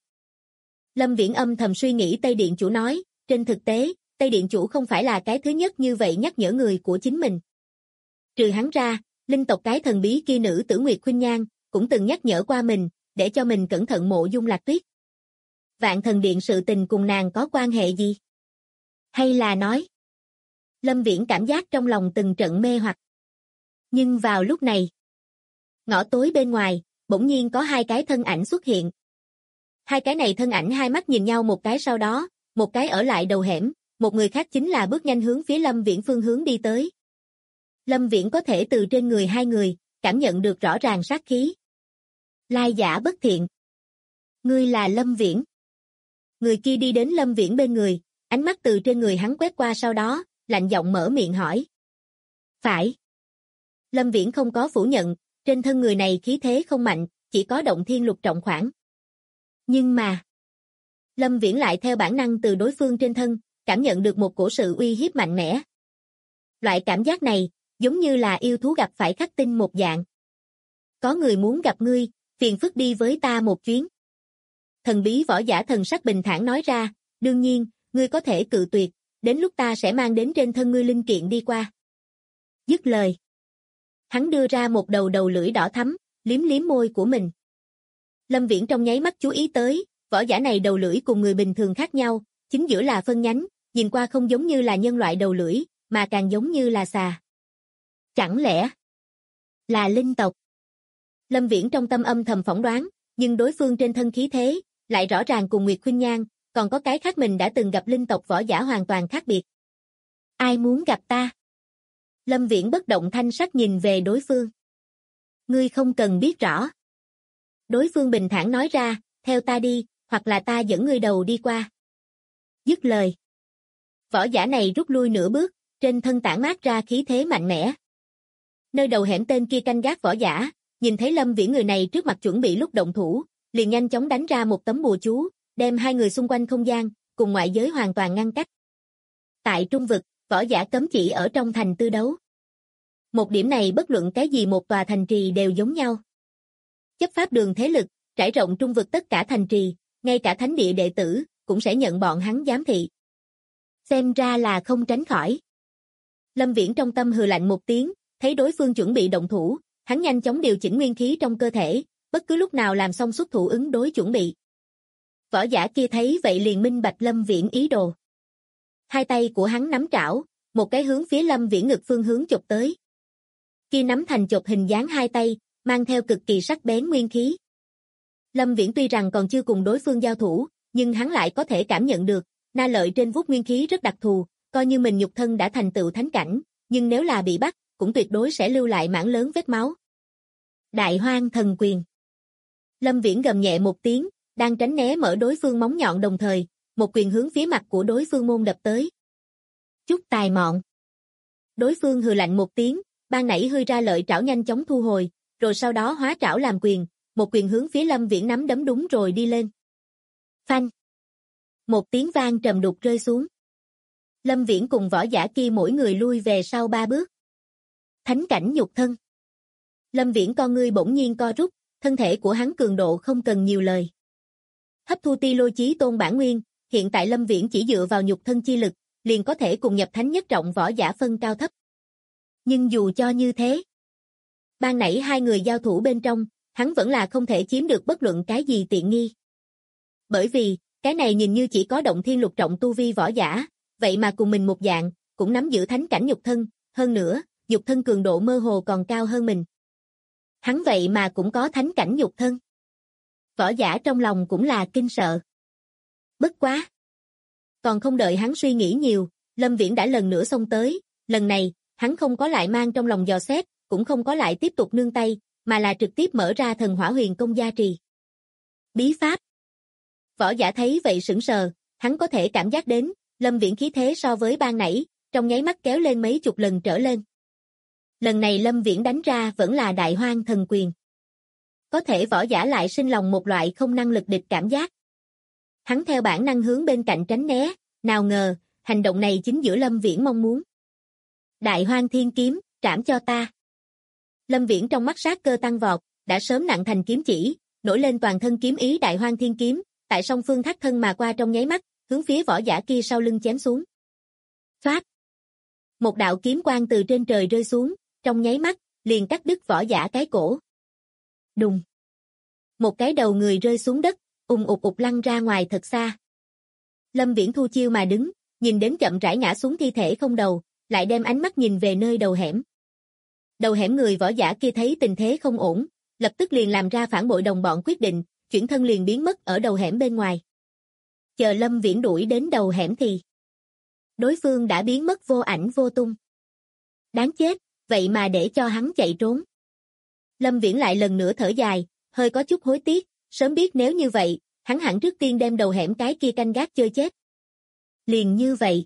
Lâm Viễn âm thầm suy nghĩ Tây Điện chủ nói, trên thực tế, Tây Điện chủ không phải là cái thứ nhất như vậy nhắc nhở người của chính mình. Trừ hắn ra, linh tộc cái thần bí kia nữ Tử Nguyệt Khuynh Nhan, cũng từng nhắc nhở qua mình, để cho mình cẩn thận Mộ Dung Lạc Tuyết. Vạn Thần Điện sự tình cùng nàng có quan hệ gì? Hay là nói? Lâm Viễn cảm giác trong lòng từng trận mê hoặc. Nhưng vào lúc này, ngõ tối bên ngoài, bỗng nhiên có hai cái thân ảnh xuất hiện. Hai cái này thân ảnh hai mắt nhìn nhau một cái sau đó, một cái ở lại đầu hẻm, một người khác chính là bước nhanh hướng phía Lâm Viễn phương hướng đi tới. Lâm Viễn có thể từ trên người hai người, cảm nhận được rõ ràng sát khí. Lai giả bất thiện. Ngươi là Lâm Viễn. Người kia đi đến Lâm Viễn bên người, ánh mắt từ trên người hắn quét qua sau đó, lạnh giọng mở miệng hỏi. Phải. Lâm Viễn không có phủ nhận, trên thân người này khí thế không mạnh, chỉ có động thiên lục trọng khoảng. Nhưng mà, Lâm Viễn lại theo bản năng từ đối phương trên thân, cảm nhận được một cổ sự uy hiếp mạnh mẽ. Loại cảm giác này, giống như là yêu thú gặp phải khắc tinh một dạng. Có người muốn gặp ngươi, phiền phức đi với ta một chuyến. Thần bí võ giả thần sắc bình thản nói ra, đương nhiên, ngươi có thể cự tuyệt, đến lúc ta sẽ mang đến trên thân ngươi linh kiện đi qua. Dứt lời. Hắn đưa ra một đầu lưỡi đỏ thắm, liếm liếm môi của mình. Lâm Viễn trong nháy mắt chú ý tới, võ giả này đầu lưỡi cùng người bình thường khác nhau, chính giữa là phân nhánh, nhìn qua không giống như là nhân loại đầu lưỡi, mà càng giống như là xà. Chẳng lẽ là linh tộc? Lâm Viễn trong tâm âm thầm phỏng đoán, nhưng đối phương trên thân khí thế, lại rõ ràng cùng Nguyệt Khuynh Nhan, còn có cái khác mình đã từng gặp linh tộc võ giả hoàn toàn khác biệt. Ai muốn gặp ta? Lâm Viễn bất động thanh sắc nhìn về đối phương. Ngươi không cần biết rõ. Đối phương bình thản nói ra, theo ta đi, hoặc là ta dẫn ngươi đầu đi qua. Dứt lời. Võ giả này rút lui nửa bước, trên thân tản mát ra khí thế mạnh mẽ. Nơi đầu hẻm tên kia canh gác võ giả, nhìn thấy Lâm Viễn người này trước mặt chuẩn bị lúc động thủ, liền nhanh chóng đánh ra một tấm bùa chú, đem hai người xung quanh không gian, cùng ngoại giới hoàn toàn ngăn cách. Tại Trung Vực, võ giả cấm chỉ ở trong thành tư đấu. Một điểm này bất luận cái gì một tòa thành trì đều giống nhau. Chấp pháp đường thế lực, trải rộng Trung Vực tất cả thành trì, ngay cả thánh địa đệ tử, cũng sẽ nhận bọn hắn giám thị. Xem ra là không tránh khỏi. Lâm Viễn trong tâm hừ lạnh một tiếng, thấy đối phương chuẩn bị động thủ, hắn nhanh chóng điều chỉnh nguyên khí trong cơ thể, bất cứ lúc nào làm xong xuất thủ ứng đối chuẩn bị. Võ giả kia thấy vậy liền minh bạch Lâm Viễn ý đồ. Hai tay của hắn nắm trảo, một cái hướng phía Lâm Viễn ngực phương hướng chụp tới. Kia nắm thành chộp hình dáng hai tay, mang theo cực kỳ sắc bén nguyên khí. Lâm Viễn tuy rằng còn chưa cùng đối phương giao thủ, nhưng hắn lại có thể cảm nhận được, na lợi trên vuốt nguyên khí rất đặc thù, coi như mình nhục thân đã thành tựu thánh cảnh, nhưng nếu là bị bắt, cũng tuyệt đối sẽ lưu lại mảng lớn vết máu. Đại Hoang Thần Quyền. Lâm Viễn gầm nhẹ một tiếng, đang tránh né mở đối phương móng nhọn đồng thời, một quyền hướng phía mặt của đối phương môn đập tới. Chút tài mọn. Đối phương hừ lạnh một tiếng, ban nãy hư ra lợi trảo nhanh chóng thu hồi, rồi sau đó hóa trảo làm quyền, một quyền hướng phía Lâm Viễn nắm đấm đúng rồi đi lên. Phanh. Một tiếng vang trầm đục rơi xuống. Lâm Viễn cùng võ giả kia mỗi người lui về sau 3 bước. Thánh cảnh nhục thân. Lâm Viễn con ngươi bỗng nhiên co rút, thân thể của hắn cường độ không cần nhiều lời. Hấp thu ti lôi chí tôn bản nguyên, hiện tại Lâm Viễn chỉ dựa vào nhục thân chi lực, liền có thể cùng nhập thánh nhất trọng võ giả phân cao thấp. Nhưng dù cho như thế, ban nãy hai người giao thủ bên trong, hắn vẫn là không thể chiếm được bất luận cái gì tiện nghi. Bởi vì, cái này nhìn như chỉ có động thiên lục trọng tu vi võ giả, vậy mà cùng mình một dạng, cũng nắm giữ thánh cảnh nhục thân, hơn nữa, nhục thân cường độ mơ hồ còn cao hơn mình. Hắn vậy mà cũng có thánh cảnh nhục thân. Võ giả trong lòng cũng là kinh sợ. Bất quá. Còn không đợi hắn suy nghĩ nhiều, Lâm Viễn đã lần nữa xông tới, lần này, hắn không có lại mang trong lòng dò xét, cũng không có lại tiếp tục nương tay, mà là trực tiếp mở ra thần hỏa huyền công gia trì. Bí pháp. Võ giả thấy vậy sững sờ, hắn có thể cảm giác đến, Lâm Viễn khí thế so với ban nãy, trong nháy mắt kéo lên mấy chục lần trở lên. Lần này Lâm Viễn đánh ra vẫn là đại hoang thần quyền. Có thể võ giả lại sinh lòng một loại không năng lực địch cảm giác. Hắn theo bản năng hướng bên cạnh tránh né, nào ngờ, hành động này chính giữa Lâm Viễn mong muốn. Đại hoang thiên kiếm, trảm cho ta. Lâm Viễn trong mắt sát cơ tăng vọt, đã sớm nặng thành kiếm chỉ, nổi lên toàn thân kiếm ý đại hoang thiên kiếm, tại song phương thác thân mà qua trong nháy mắt, hướng phía võ giả kia sau lưng chém xuống. Phát. Một đạo kiếm quang từ trên trời rơi xuống, trong nháy mắt, liền cắt đứt võ giả cái cổ. Đùng. Một cái đầu người rơi xuống đất, ùng ục lăn ra ngoài thật xa. Lâm Viễn thu chiêu mà đứng, nhìn đến chậm rãi ngã xuống thi thể không đầu, lại đem ánh mắt nhìn về nơi đầu hẻm. Đầu hẻm người võ giả kia thấy tình thế không ổn, lập tức liền làm ra phản bội đồng bọn quyết định, chuyển thân liền biến mất ở đầu hẻm bên ngoài. Chờ Lâm Viễn đuổi đến đầu hẻm thì đối phương đã biến mất vô ảnh vô tung. Đáng chết, vậy mà để cho hắn chạy trốn. Lâm Viễn lại lần nữa thở dài, hơi có chút hối tiếc, sớm biết nếu như vậy, hắn hẳn trước tiên đem đầu hẻm cái kia canh gác chơi chết. Liền như vậy.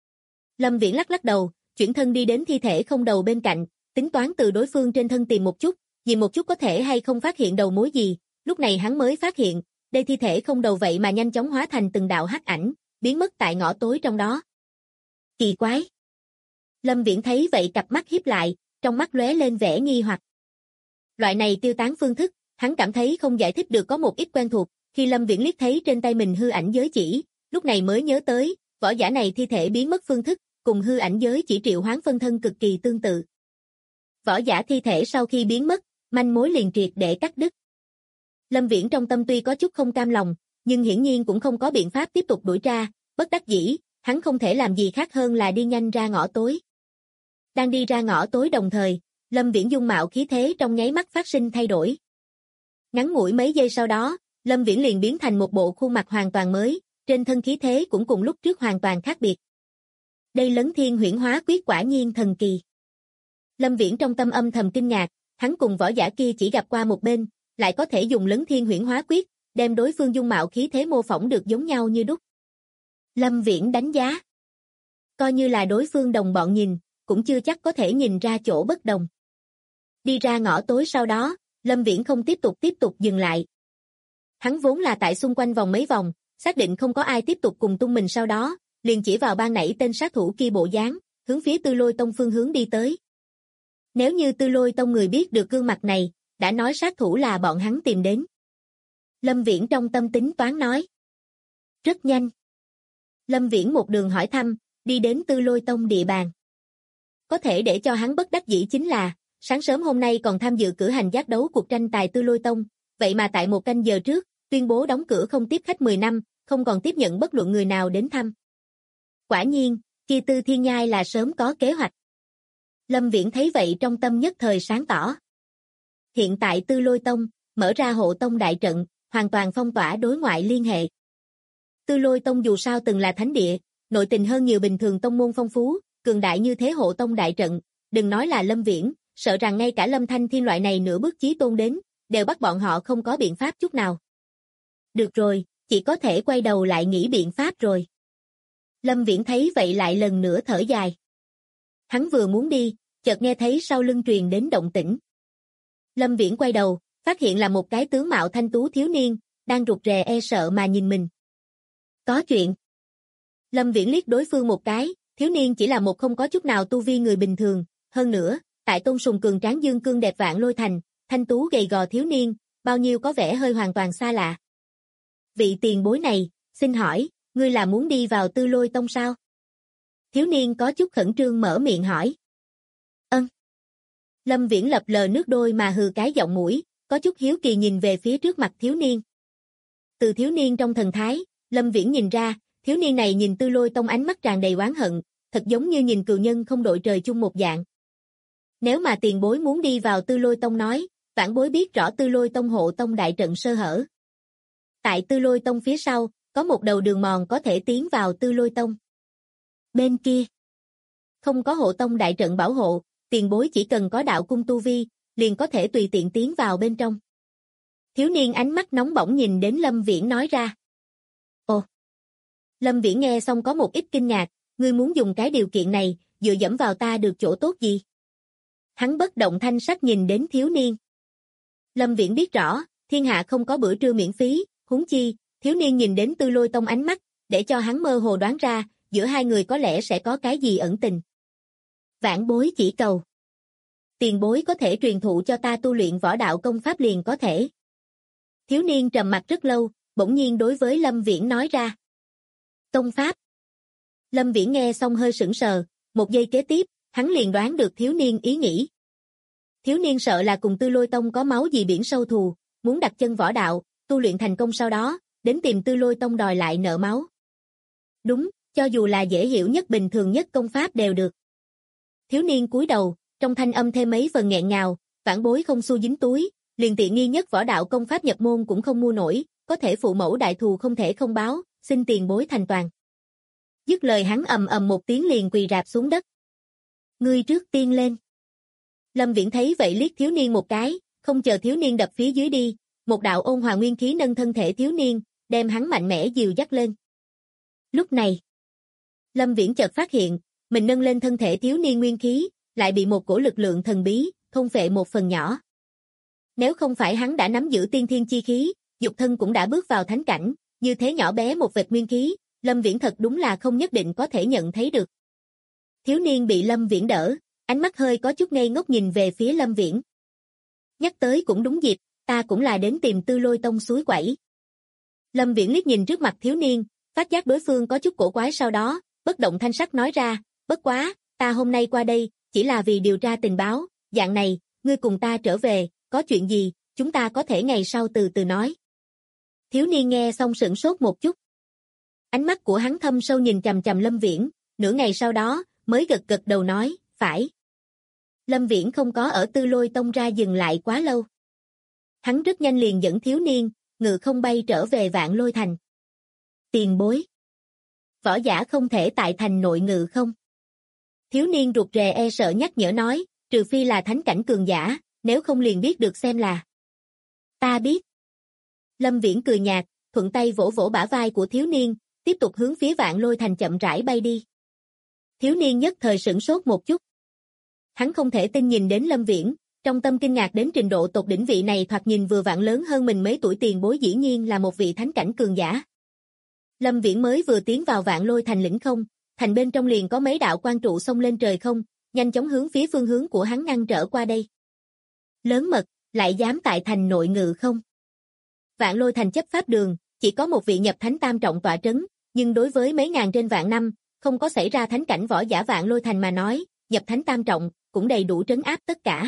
Lâm Viễn lắc lắc đầu, chuyển thân đi đến thi thể không đầu bên cạnh, tính toán từ đối phương trên thân tìm một chút, nhìn một chút có thể hay không phát hiện đầu mối gì, lúc này hắn mới phát hiện, đây thi thể không đầu vậy mà nhanh chóng hóa thành từng đạo hắc ảnh, biến mất tại ngõ tối trong đó. Kỳ quái. Lâm Viễn thấy vậy cặp mắt híp lại, trong mắt lóe lên vẻ nghi hoặc. Loại này tiêu tán phương thức, hắn cảm thấy không giải thích được có một ít quen thuộc, khi Lâm Viễn liếc thấy trên tay mình hư ảnh giới chỉ, lúc này mới nhớ tới, võ giả này thi thể biến mất phương thức, cùng hư ảnh giới chỉ triệu hoán phân thân cực kỳ tương tự. Võ giả thi thể sau khi biến mất, manh mối liền triệt để cắt đứt. Lâm Viễn trong tâm tuy có chút không cam lòng, nhưng hiển nhiên cũng không có biện pháp tiếp tục đuổi tra, bất đắc dĩ, hắn không thể làm gì khác hơn là đi nhanh ra ngõ tối. Đang đi ra ngõ tối đồng thời, Lâm Viễn dung mạo khí thế trong nháy mắt phát sinh thay đổi. Ngắn ngủi mấy giây sau đó, Lâm Viễn liền biến thành một bộ khuôn mặt hoàn toàn mới, trên thân khí thế cũng cùng lúc trước hoàn toàn khác biệt. Đây Lấn Thiên Huyễn Hóa Quyết quả nhiên thần kỳ. Lâm Viễn trong tâm âm thầm kinh ngạc, hắn cùng võ giả kia chỉ gặp qua một bên, lại có thể dùng Lấn Thiên Huyễn Hóa Quyết, đem đối phương dung mạo khí thế mô phỏng được giống nhau như đúc. Lâm Viễn đánh giá. Coi như là đối phương đồng bọn nhìn, cũng chưa chắc có thể nhìn ra chỗ bất đồng. Đi ra ngõ tối sau đó, Lâm Viễn không tiếp tục dừng lại. Hắn vốn là tại xung quanh vòng mấy vòng, xác định không có ai tiếp tục cùng tung mình sau đó, liền chỉ vào ban nãy tên sát thủ kia bộ dáng, hướng phía Tư Lôi Tông phương hướng đi tới. Nếu như Tư Lôi Tông người biết được gương mặt này, đã nói sát thủ là bọn hắn tìm đến. Lâm Viễn trong tâm tính toán nói. Rất nhanh. Lâm Viễn một đường hỏi thăm, đi đến Tư Lôi Tông địa bàn. Có thể để cho hắn bất đắc dĩ chính là, sáng sớm hôm nay còn tham dự cử hành giác đấu cuộc tranh tài Tư Lôi Tông, vậy mà tại một canh giờ trước, tuyên bố đóng cửa không tiếp khách 10 năm, không còn tiếp nhận bất luận người nào đến thăm. Quả nhiên, kia Tư Thiên Nhai là sớm có kế hoạch. Lâm Viễn thấy vậy trong tâm nhất thời sáng tỏ. Hiện tại Tư Lôi Tông, mở ra hộ tông đại trận, hoàn toàn phong tỏa đối ngoại liên hệ. Tư Lôi Tông dù sao từng là thánh địa, nội tình hơn nhiều bình thường tông môn phong phú, cường đại như thế hộ tông đại trận, đừng nói là Lâm Viễn, sợ rằng ngay cả Lâm Thanh Thiên loại này nửa bước chí tôn đến, đều bắt bọn họ không có biện pháp chút nào. Được rồi, chỉ có thể quay đầu lại nghĩ biện pháp rồi. Lâm Viễn thấy vậy lại lần nữa thở dài. Hắn vừa muốn đi, chợt nghe thấy sau lưng truyền đến động tĩnh. Lâm Viễn quay đầu, phát hiện là một cái tướng mạo thanh tú thiếu niên, đang rụt rè e sợ mà nhìn mình. Có chuyện. Lâm Viễn liếc đối phương một cái, thiếu niên chỉ là một không có chút nào tu vi người bình thường, hơn nữa, tại Tôn Sùng cường tráng dương cương đẹp Vạn Lôi Thành, thanh tú gầy gò thiếu niên, bao nhiêu có vẻ hơi hoàn toàn xa lạ. Vị tiền bối này, xin hỏi, ngươi là muốn đi vào Tư Lôi Tông sao? Thiếu niên có chút khẩn trương mở miệng hỏi. Ân. Lâm Viễn lập lờ nước đôi mà hừ cái giọng mũi, có chút hiếu kỳ nhìn về phía trước mặt thiếu niên. Từ thiếu niên trong thần thái, Lâm Viễn nhìn ra, thiếu niên này nhìn Tư Lôi Tông ánh mắt tràn đầy oán hận, thật giống như nhìn cừu nhân không đội trời chung một dạng. Nếu mà tiền bối muốn đi vào Tư Lôi Tông nói, vãn bối biết rõ Tư Lôi Tông hộ tông đại trận sơ hở. Tại Tư Lôi Tông phía sau, có một đầu đường mòn có thể tiến vào Tư Lôi Tông. Bên kia, không có hộ tông đại trận bảo hộ, tiền bối chỉ cần có đạo cung tu vi, liền có thể tùy tiện tiến vào bên trong. Thiếu niên ánh mắt nóng bỏng nhìn đến Lâm Viễn nói ra. Ồ! Lâm Viễn nghe xong có một ít kinh ngạc, ngươi muốn dùng cái điều kiện này, dựa dẫm vào ta được chỗ tốt gì? Hắn bất động thanh sắc nhìn đến thiếu niên. Lâm Viễn biết rõ, thiên hạ không có bữa trưa miễn phí, huống chi, thiếu niên nhìn đến Tư Lôi Tông ánh mắt, để cho hắn mơ hồ đoán ra, giữa hai người có lẽ sẽ có cái gì ẩn tình. Vãn bối chỉ cầu. Tiền bối có thể truyền thụ cho ta tu luyện võ đạo công pháp liền có thể. Thiếu niên trầm mặt rất lâu, bỗng nhiên đối với Lâm Viễn nói ra. Công pháp. Lâm Viễn nghe xong hơi sững sờ, một giây kế tiếp, hắn liền đoán được thiếu niên ý nghĩ. Thiếu niên sợ là cùng Tư Lôi Tông có máu gì biển sâu thù, muốn đặt chân võ đạo, tu luyện thành công sau đó, đến tìm Tư Lôi Tông đòi lại nợ máu. Đúng, cho dù là dễ hiểu nhất bình thường nhất công pháp đều được. Thiếu niên cúi đầu, trong thanh âm thêm mấy phần nghẹn ngào, vãn bối không xu dính túi, liền tiện nghi nhất võ đạo công pháp nhập môn cũng không mua nổi, có thể phụ mẫu đại thù không thể không báo, xin tiền bối thành toàn. Dứt lời hắn ầm ầm một tiếng liền quỳ rạp xuống đất. Ngươi trước tiên lên. Lâm Viễn thấy vậy liếc thiếu niên một cái, không chờ thiếu niên đập phía dưới đi, một đạo ôn hòa nguyên khí nâng thân thể thiếu niên, đem hắn mạnh mẽ dìu dắt lên. Lúc này, Lâm Viễn chợt phát hiện, mình nâng lên thân thể thiếu niên nguyên khí, lại bị một cổ lực lượng thần bí, thôn phệ một phần nhỏ. Nếu không phải hắn đã nắm giữ tiên thiên chi khí, dục thân cũng đã bước vào thánh cảnh, như thế nhỏ bé một vệt nguyên khí, Lâm Viễn thật đúng là không nhất định có thể nhận thấy được. Thiếu niên bị Lâm Viễn đỡ, ánh mắt hơi có chút ngây ngốc nhìn về phía Lâm Viễn. Nhắc tới cũng đúng dịp, ta cũng là đến tìm Tư Lôi Tông suối quẩy. Lâm Viễn liếc nhìn trước mặt thiếu niên, phát giác đối phương có chút cổ quái sau đó, bất động thanh sắc nói ra, bất quá, ta hôm nay qua đây, chỉ là vì điều tra tình báo, dạng này, ngươi cùng ta trở về, có chuyện gì, chúng ta có thể ngày sau từ từ nói. Thiếu niên nghe xong sửng sốt một chút. Ánh mắt của hắn thâm sâu nhìn chằm chằm Lâm Viễn, nửa ngày sau đó, mới gật gật đầu nói, phải. Lâm Viễn không có ở Tư Lôi Tông ra dừng lại quá lâu. Hắn rất nhanh liền dẫn thiếu niên, ngự không bay trở về Vạn Lôi Thành. Tiền bối. Võ giả không thể tại thành nội ngự không? Thiếu niên rụt rè e sợ nhắc nhở nói, trừ phi là thánh cảnh cường giả, nếu không liền biết được xem là. Ta biết. Lâm Viễn cười nhạt, thuận tay vỗ vỗ bả vai của thiếu niên, tiếp tục hướng phía Vạn Lôi Thành chậm rãi bay đi. Thiếu niên nhất thời sửng sốt một chút. Hắn không thể tin nhìn đến Lâm Viễn, trong tâm kinh ngạc đến trình độ tột đỉnh, vị này thoạt nhìn vừa vặn lớn hơn mình mấy tuổi tiền bối dĩ nhiên là một vị thánh cảnh cường giả. Lâm Viễn mới vừa tiến vào Vạn Lôi Thành lĩnh không, thành bên trong liền có mấy đạo quang trụ xông lên trời không, nhanh chóng hướng phía phương hướng của hắn ngăn trở qua đây. Lớn mật, lại dám tại thành nội ngự không? Vạn Lôi Thành chấp pháp đường, chỉ có một vị nhập thánh tam trọng tọa trấn, nhưng đối với mấy ngàn trên vạn năm, không có xảy ra thánh cảnh võ giả Vạn Lôi Thành mà nói, nhập thánh tam trọng, cũng đầy đủ trấn áp tất cả.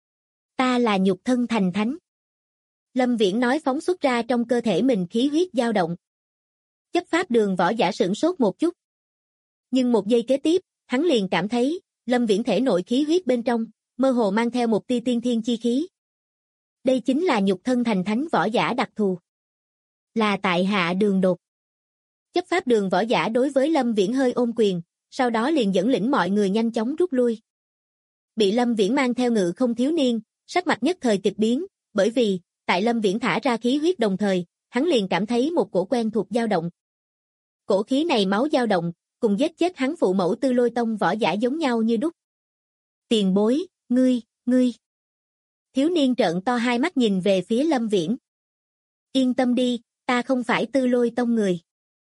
Ta là nhục thân thành thánh. Lâm Viễn nói phóng xuất ra trong cơ thể mình khí huyết dao động. Chấp pháp đường võ giả sửng sốt một chút. Nhưng một giây kế tiếp, hắn liền cảm thấy, Lâm Viễn thể nội khí huyết bên trong, mơ hồ mang theo một tia tiên thiên chi khí. Đây chính là nhục thân thành thánh võ giả đặc thù. Là tại hạ đường đột. Chấp pháp đường võ giả đối với Lâm Viễn hơi ôm quyền, sau đó liền dẫn lĩnh mọi người nhanh chóng rút lui. Bị Lâm Viễn mang theo ngự không thiếu niên, sắc mặt nhất thời kịch biến, bởi vì, tại Lâm Viễn thả ra khí huyết đồng thời, hắn liền cảm thấy một cổ quen thuộc dao động. Cổ khí này máu dao động, cùng giết chết hắn phụ mẫu Tư Lôi Tông võ giả giống nhau như đúc. Tiền bối, ngươi. Thiếu niên trợn to hai mắt nhìn về phía Lâm Viễn. Yên tâm đi, ta không phải Tư Lôi Tông người.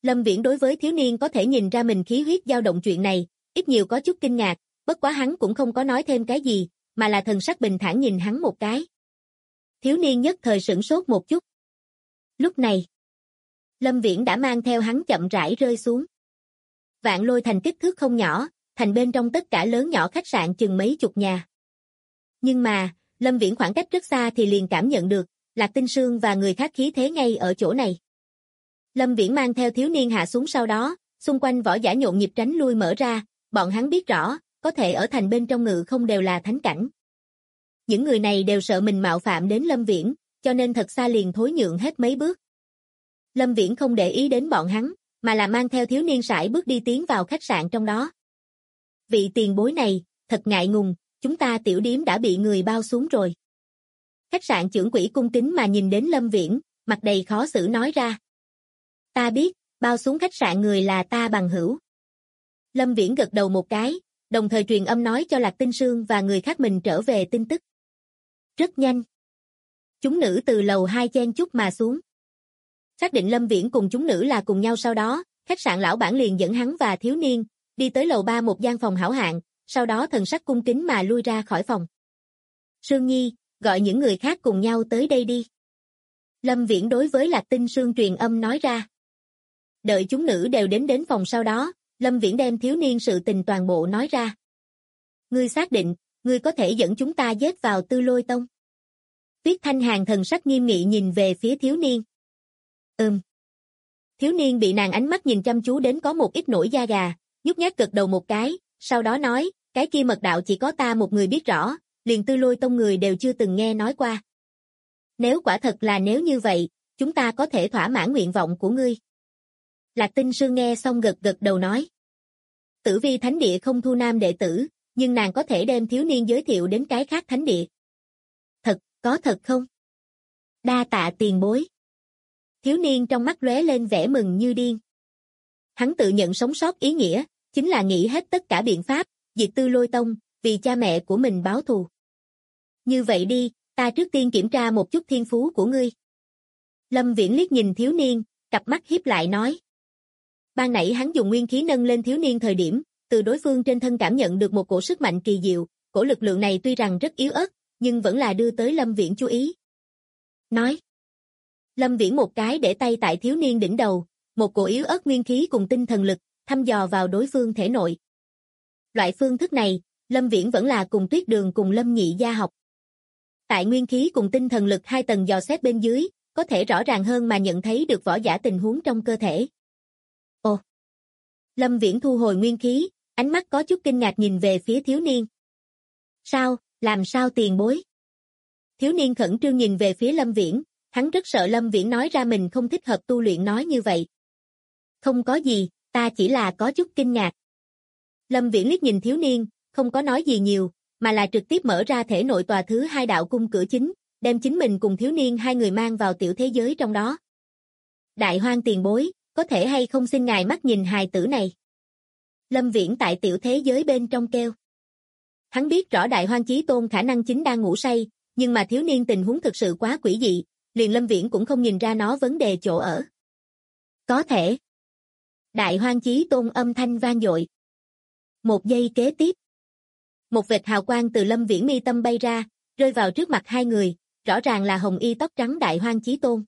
Lâm Viễn đối với thiếu niên có thể nhìn ra mình khí huyết dao động chuyện này, ít nhiều có chút kinh ngạc, bất quá hắn cũng không có nói thêm cái gì, mà là thần sắc bình thản nhìn hắn một cái. Thiếu niên nhất thời sửng sốt một chút. Lúc này, Lâm Viễn đã mang theo hắn chậm rãi rơi xuống. Vạn Lôi thành kích thước không nhỏ, thành bên trong tất cả lớn nhỏ khách sạn chừng mấy chục nhà. Nhưng mà, Lâm Viễn khoảng cách rất xa thì liền cảm nhận được, Lạc Tinh Sương và người khác khí thế ngay ở chỗ này. Lâm Viễn mang theo thiếu niên hạ xuống sau đó, xung quanh võ giả nhộn nhịp tránh lui mở ra, bọn hắn biết rõ, có thể ở thành bên trong ngự không đều là thánh cảnh. Những người này đều sợ mình mạo phạm đến Lâm Viễn, cho nên thật xa liền thối nhượng hết mấy bước. Lâm Viễn không để ý đến bọn hắn, mà là mang theo thiếu niên sải bước đi tiến vào khách sạn trong đó. Vị tiền bối này, thật ngại ngùng, chúng ta tiểu điếm đã bị người bao xuống rồi. Khách sạn trưởng quỹ cung kính mà nhìn đến Lâm Viễn, mặt đầy khó xử nói ra. Ta biết, bao xuống khách sạn người là ta bằng hữu. Lâm Viễn gật đầu một cái, đồng thời truyền âm nói cho Lạc Tinh Sương và người khác mình trở về tin tức. Rất nhanh. Chúng nữ từ lầu 2 chen chúc mà xuống. Xác định Lâm Viễn cùng chúng nữ là cùng nhau sau đó, khách sạn lão bản liền dẫn hắn và thiếu niên, đi tới lầu 3 một gian phòng hảo hạng, sau đó thần sắc cung kính mà lui ra khỏi phòng. Sương Nhi, gọi những người khác cùng nhau tới đây đi. Lâm Viễn đối với Lạc Tinh Sương truyền âm nói ra. Đợi chúng nữ đều đến phòng sau đó, Lâm Viễn đem thiếu niên sự tình toàn bộ nói ra. Ngươi xác định, ngươi có thể dẫn chúng ta giết vào Tư Lôi Tông. Tuyết Thanh Hàn thần sắc nghiêm nghị nhìn về phía thiếu niên. Thiếu niên bị nàng ánh mắt nhìn chăm chú đến có một ít nổi da gà, nhút nhát gật đầu một cái, sau đó nói, cái kia mật đạo chỉ có ta một người biết rõ, liền Tư Lôi Tông người đều chưa từng nghe nói qua. Nếu quả thật là nếu như vậy, chúng ta có thể thỏa mãn nguyện vọng của ngươi. Lạc Tinh Sương nghe xong gật gật đầu nói. Tử Vi Thánh Địa không thu nam đệ tử, nhưng nàng có thể đem thiếu niên giới thiệu đến cái khác thánh địa. Thật, có thật không? Đa tạ tiền bối. Thiếu niên trong mắt lóe lên vẻ mừng như điên. Hắn tự nhận sống sót ý nghĩa, chính là nghĩ hết tất cả biện pháp, diệt Tư Lôi Tông, vì cha mẹ của mình báo thù. Như vậy đi, ta trước tiên kiểm tra một chút thiên phú của ngươi. Lâm Viễn liếc nhìn thiếu niên, cặp mắt híp lại nói. Ban nãy hắn dùng nguyên khí nâng lên thiếu niên thời điểm, từ đối phương trên thân cảm nhận được một cổ sức mạnh kỳ diệu, cổ lực lượng này tuy rằng rất yếu ớt, nhưng vẫn là đưa tới Lâm Viễn chú ý. Nói. Lâm Viễn một cái để tay tại thiếu niên đỉnh đầu, một cổ yếu ớt nguyên khí cùng tinh thần lực, thăm dò vào đối phương thể nội. Loại phương thức này, Lâm Viễn vẫn là cùng Tuyết Đường cùng Lâm Nhị gia học. Tại nguyên khí cùng tinh thần lực hai tầng dò xét bên dưới, có thể rõ ràng hơn mà nhận thấy được võ giả tình huống trong cơ thể. Ồ! Lâm Viễn thu hồi nguyên khí, ánh mắt có chút kinh ngạc nhìn về phía thiếu niên. Sao, làm sao tiền bối? Thiếu niên khẩn trương nhìn về phía Lâm Viễn, hắn rất sợ Lâm Viễn nói ra mình không thích hợp tu luyện nói như vậy. Không có gì, ta chỉ là có chút kinh ngạc. Lâm Viễn liếc nhìn thiếu niên, không có nói gì nhiều, mà là trực tiếp mở ra thể nội tòa thứ 2 đạo cung cửa chính, đem chính mình cùng thiếu niên hai người mang vào tiểu thế giới trong đó. Đại Hoang tiền bối, có thể hay không xin ngài mắt nhìn hài tử này? Lâm Viễn tại tiểu thế giới bên trong kêu. Hắn biết rõ Đại Hoang Chí Tôn khả năng chính đang ngủ say, nhưng mà thiếu niên tình huống thực sự quá quỷ dị, liền Lâm Viễn cũng không nhìn ra nó vấn đề chỗ ở. Có thể. Đại Hoang Chí Tôn âm thanh vang dội. Một giây kế tiếp. Một vệt hào quang từ Lâm Viễn mi tâm bay ra, rơi vào trước mặt hai người, rõ ràng là hồng y tóc trắng Đại Hoang Chí Tôn.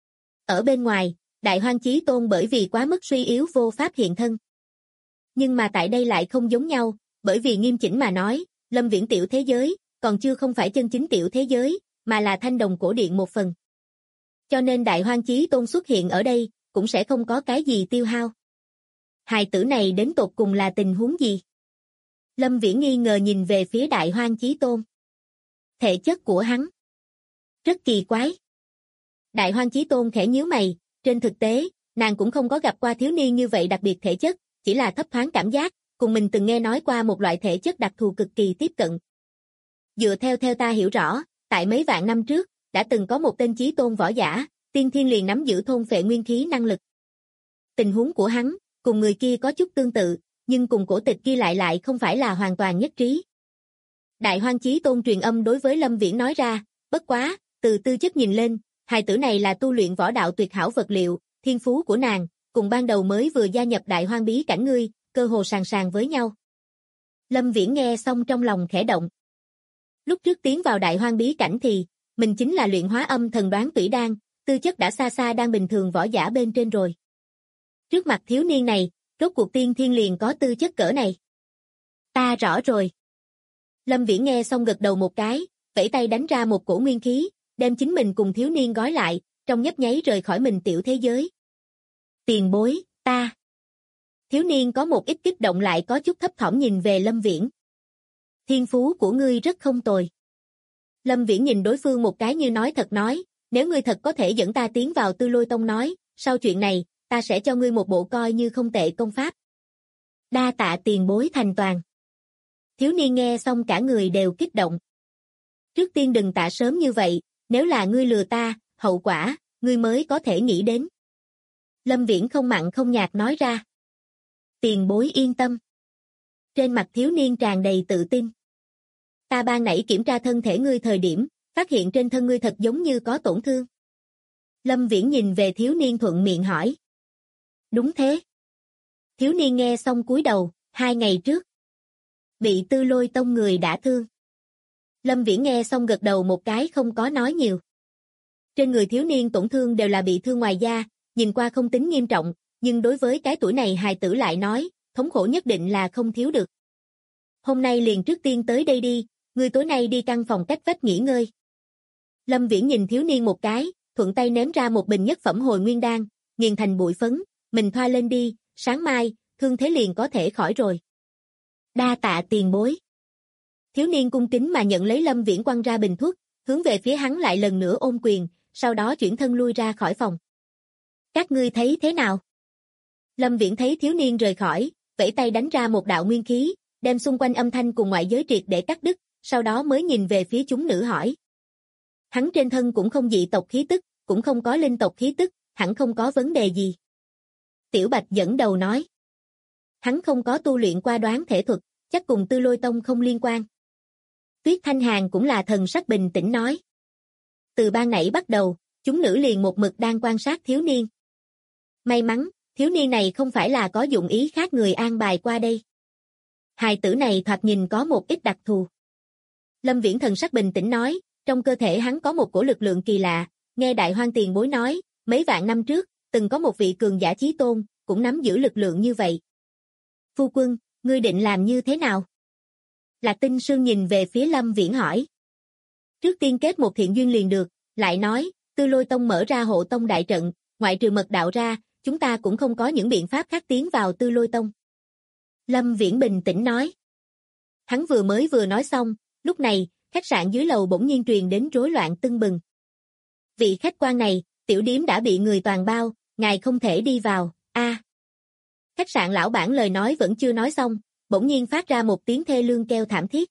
Ở bên ngoài, Đại Hoang Chí Tôn bởi vì quá mức suy yếu vô pháp hiện thân. Nhưng mà tại đây lại không giống nhau, bởi vì nghiêm chỉnh mà nói, Lâm Viễn tiểu thế giới, còn chưa không phải chân chính tiểu thế giới, mà là thanh đồng cổ điện một phần. Cho nên Đại Hoang Chí Tôn xuất hiện ở đây, cũng sẽ không có cái gì tiêu hao. Hài tử này đến tột cùng là tình huống gì? Lâm Viễn nghi ngờ nhìn về phía Đại Hoang Chí Tôn. Thể chất của hắn rất kỳ quái. Đại Hoang Chí Tôn khẽ nhíu mày, trên thực tế, nàng cũng không có gặp qua thiếu niên như vậy đặc biệt thể chất, chỉ là thấp thoáng cảm giác, cùng mình từng nghe nói qua một loại thể chất đặc thù cực kỳ tiếp cận. Dựa theo ta hiểu rõ, tại mấy vạn năm trước, đã từng có một tên Chí Tôn võ giả, tiên thiên liền nắm giữ thôn phệ nguyên khí năng lực. Tình huống của hắn, cùng người kia có chút tương tự, nhưng cùng cổ tịch kia lại không phải là hoàn toàn nhất trí. Đại Hoang Chí Tôn truyền âm đối với Lâm Viễn nói ra, bất quá, từ tư chất nhìn lên, hài tử này là tu luyện võ đạo tuyệt hảo vật liệu, thiên phú của nàng, cùng ban đầu mới vừa gia nhập Đại Hoang bí cảnh ngươi, cơ hồ sàng sàng với nhau. Lâm Viễn nghe xong trong lòng khẽ động. Lúc trước tiến vào Đại Hoang bí cảnh thì, mình chính là luyện hóa âm thần đoán tủy đan, tư chất đã xa xa đang bình thường võ giả bên trên rồi. Trước mặt thiếu niên này, rốt cuộc tiên thiên liền có tư chất cỡ này. Ta rõ rồi. Lâm Viễn nghe xong gật đầu một cái, vẫy tay đánh ra một cổ nguyên khí, đem chính mình cùng thiếu niên gói lại, trong nhấp nháy rời khỏi mình tiểu thế giới. Tiền bối, ta. Thiếu niên có một ít kích động lại có chút thấp thỏm nhìn về Lâm Viễn. Thiên phú của ngươi rất không tồi. Lâm Viễn nhìn đối phương một cái như nói thật nói, nếu ngươi thật có thể dẫn ta tiến vào Tư Lôi Tông nói, sau chuyện này, ta sẽ cho ngươi một bộ coi như không tệ công pháp. Đa tạ tiền bối thành toàn. Thiếu niên nghe xong cả người đều kích động. Trước tiên đừng tạ sớm như vậy, nếu là ngươi lừa ta, hậu quả, ngươi mới có thể nghĩ đến. Lâm Viễn không mặn không nhạt nói ra. Tiền bối yên tâm. Trên mặt thiếu niên tràn đầy tự tin. Ta ban nãy kiểm tra thân thể ngươi thời điểm, phát hiện trên thân ngươi thật giống như có tổn thương. Lâm Viễn nhìn về thiếu niên thuận miệng hỏi. Đúng thế. Thiếu niên nghe xong cúi đầu, 2 ngày trước. Bị Tư Lôi Tông người đã thương. Lâm Viễn nghe xong gật đầu một cái không có nói nhiều. Trên người thiếu niên tổn thương đều là bị thương ngoài da, nhìn qua không tính nghiêm trọng, nhưng đối với cái tuổi này hài tử lại nói, thống khổ nhất định là không thiếu được. Hôm nay liền trước tiên tới đây đi, ngươi tối nay đi căn phòng cách vách nghỉ ngơi. Lâm Viễn nhìn thiếu niên một cái, thuận tay ném ra một bình nhất phẩm hồi nguyên đan, nghiền thành bụi phấn, mình thoa lên đi, sáng mai, thương thế liền có thể khỏi rồi. Đa tạ tiền bối. Thiếu niên cung kính mà nhận lấy Lâm Viễn quăng ra bình thuốc, hướng về phía hắn lại lần nữa ôm quyền, sau đó chuyển thân lui ra khỏi phòng. Các ngươi thấy thế nào? Lâm Viễn thấy thiếu niên rời khỏi, vẫy tay đánh ra một đạo nguyên khí, đem xung quanh âm thanh cùng ngoại giới triệt để cắt đứt, sau đó mới nhìn về phía chúng nữ hỏi. Hắn trên thân cũng không dị tộc khí tức, cũng không có linh tộc khí tức, hẳn không có vấn đề gì. Tiểu Bạch dẫn đầu nói. Hắn không có tu luyện qua đoán thể thuật, chắc cùng Tư Lôi Tông không liên quan. Tuyết Thanh Hàn cũng là thần sắc bình tĩnh nói. Từ ban nãy bắt đầu, chúng nữ liền một mực đang quan sát thiếu niên. May mắn, thiếu niên này không phải là có dụng ý khác người an bài qua đây. Hài tử này thoạt nhìn có một ít đặc thù. Lâm Viễn thần sắc bình tĩnh nói, trong cơ thể hắn có một cổ lực lượng kỳ lạ, nghe Đại Hoang tiền bối nói, mấy vạn năm trước, từng có một vị cường giả chí tôn, cũng nắm giữ lực lượng như vậy. Phu quân, ngươi định làm như thế nào? Lạc Tinh Sương nhìn về phía Lâm Viễn hỏi. Trước tiên kết một thiện duyên liền được, lại nói, Tư Lôi Tông mở ra hộ tông đại trận, ngoại trừ mật đạo ra, chúng ta cũng không có những biện pháp khác tiến vào Tư Lôi Tông. Lâm Viễn bình tĩnh nói. Hắn vừa nói xong, lúc này, khách sạn dưới lầu bỗng nhiên truyền đến rối loạn tưng bừng. Vị khách quan này, tiểu điếm đã bị người toàn bao, ngài không thể đi vào, Khách sạn lão bản lời nói vẫn chưa nói xong, bỗng nhiên phát ra một tiếng thê lương kêu thảm thiết.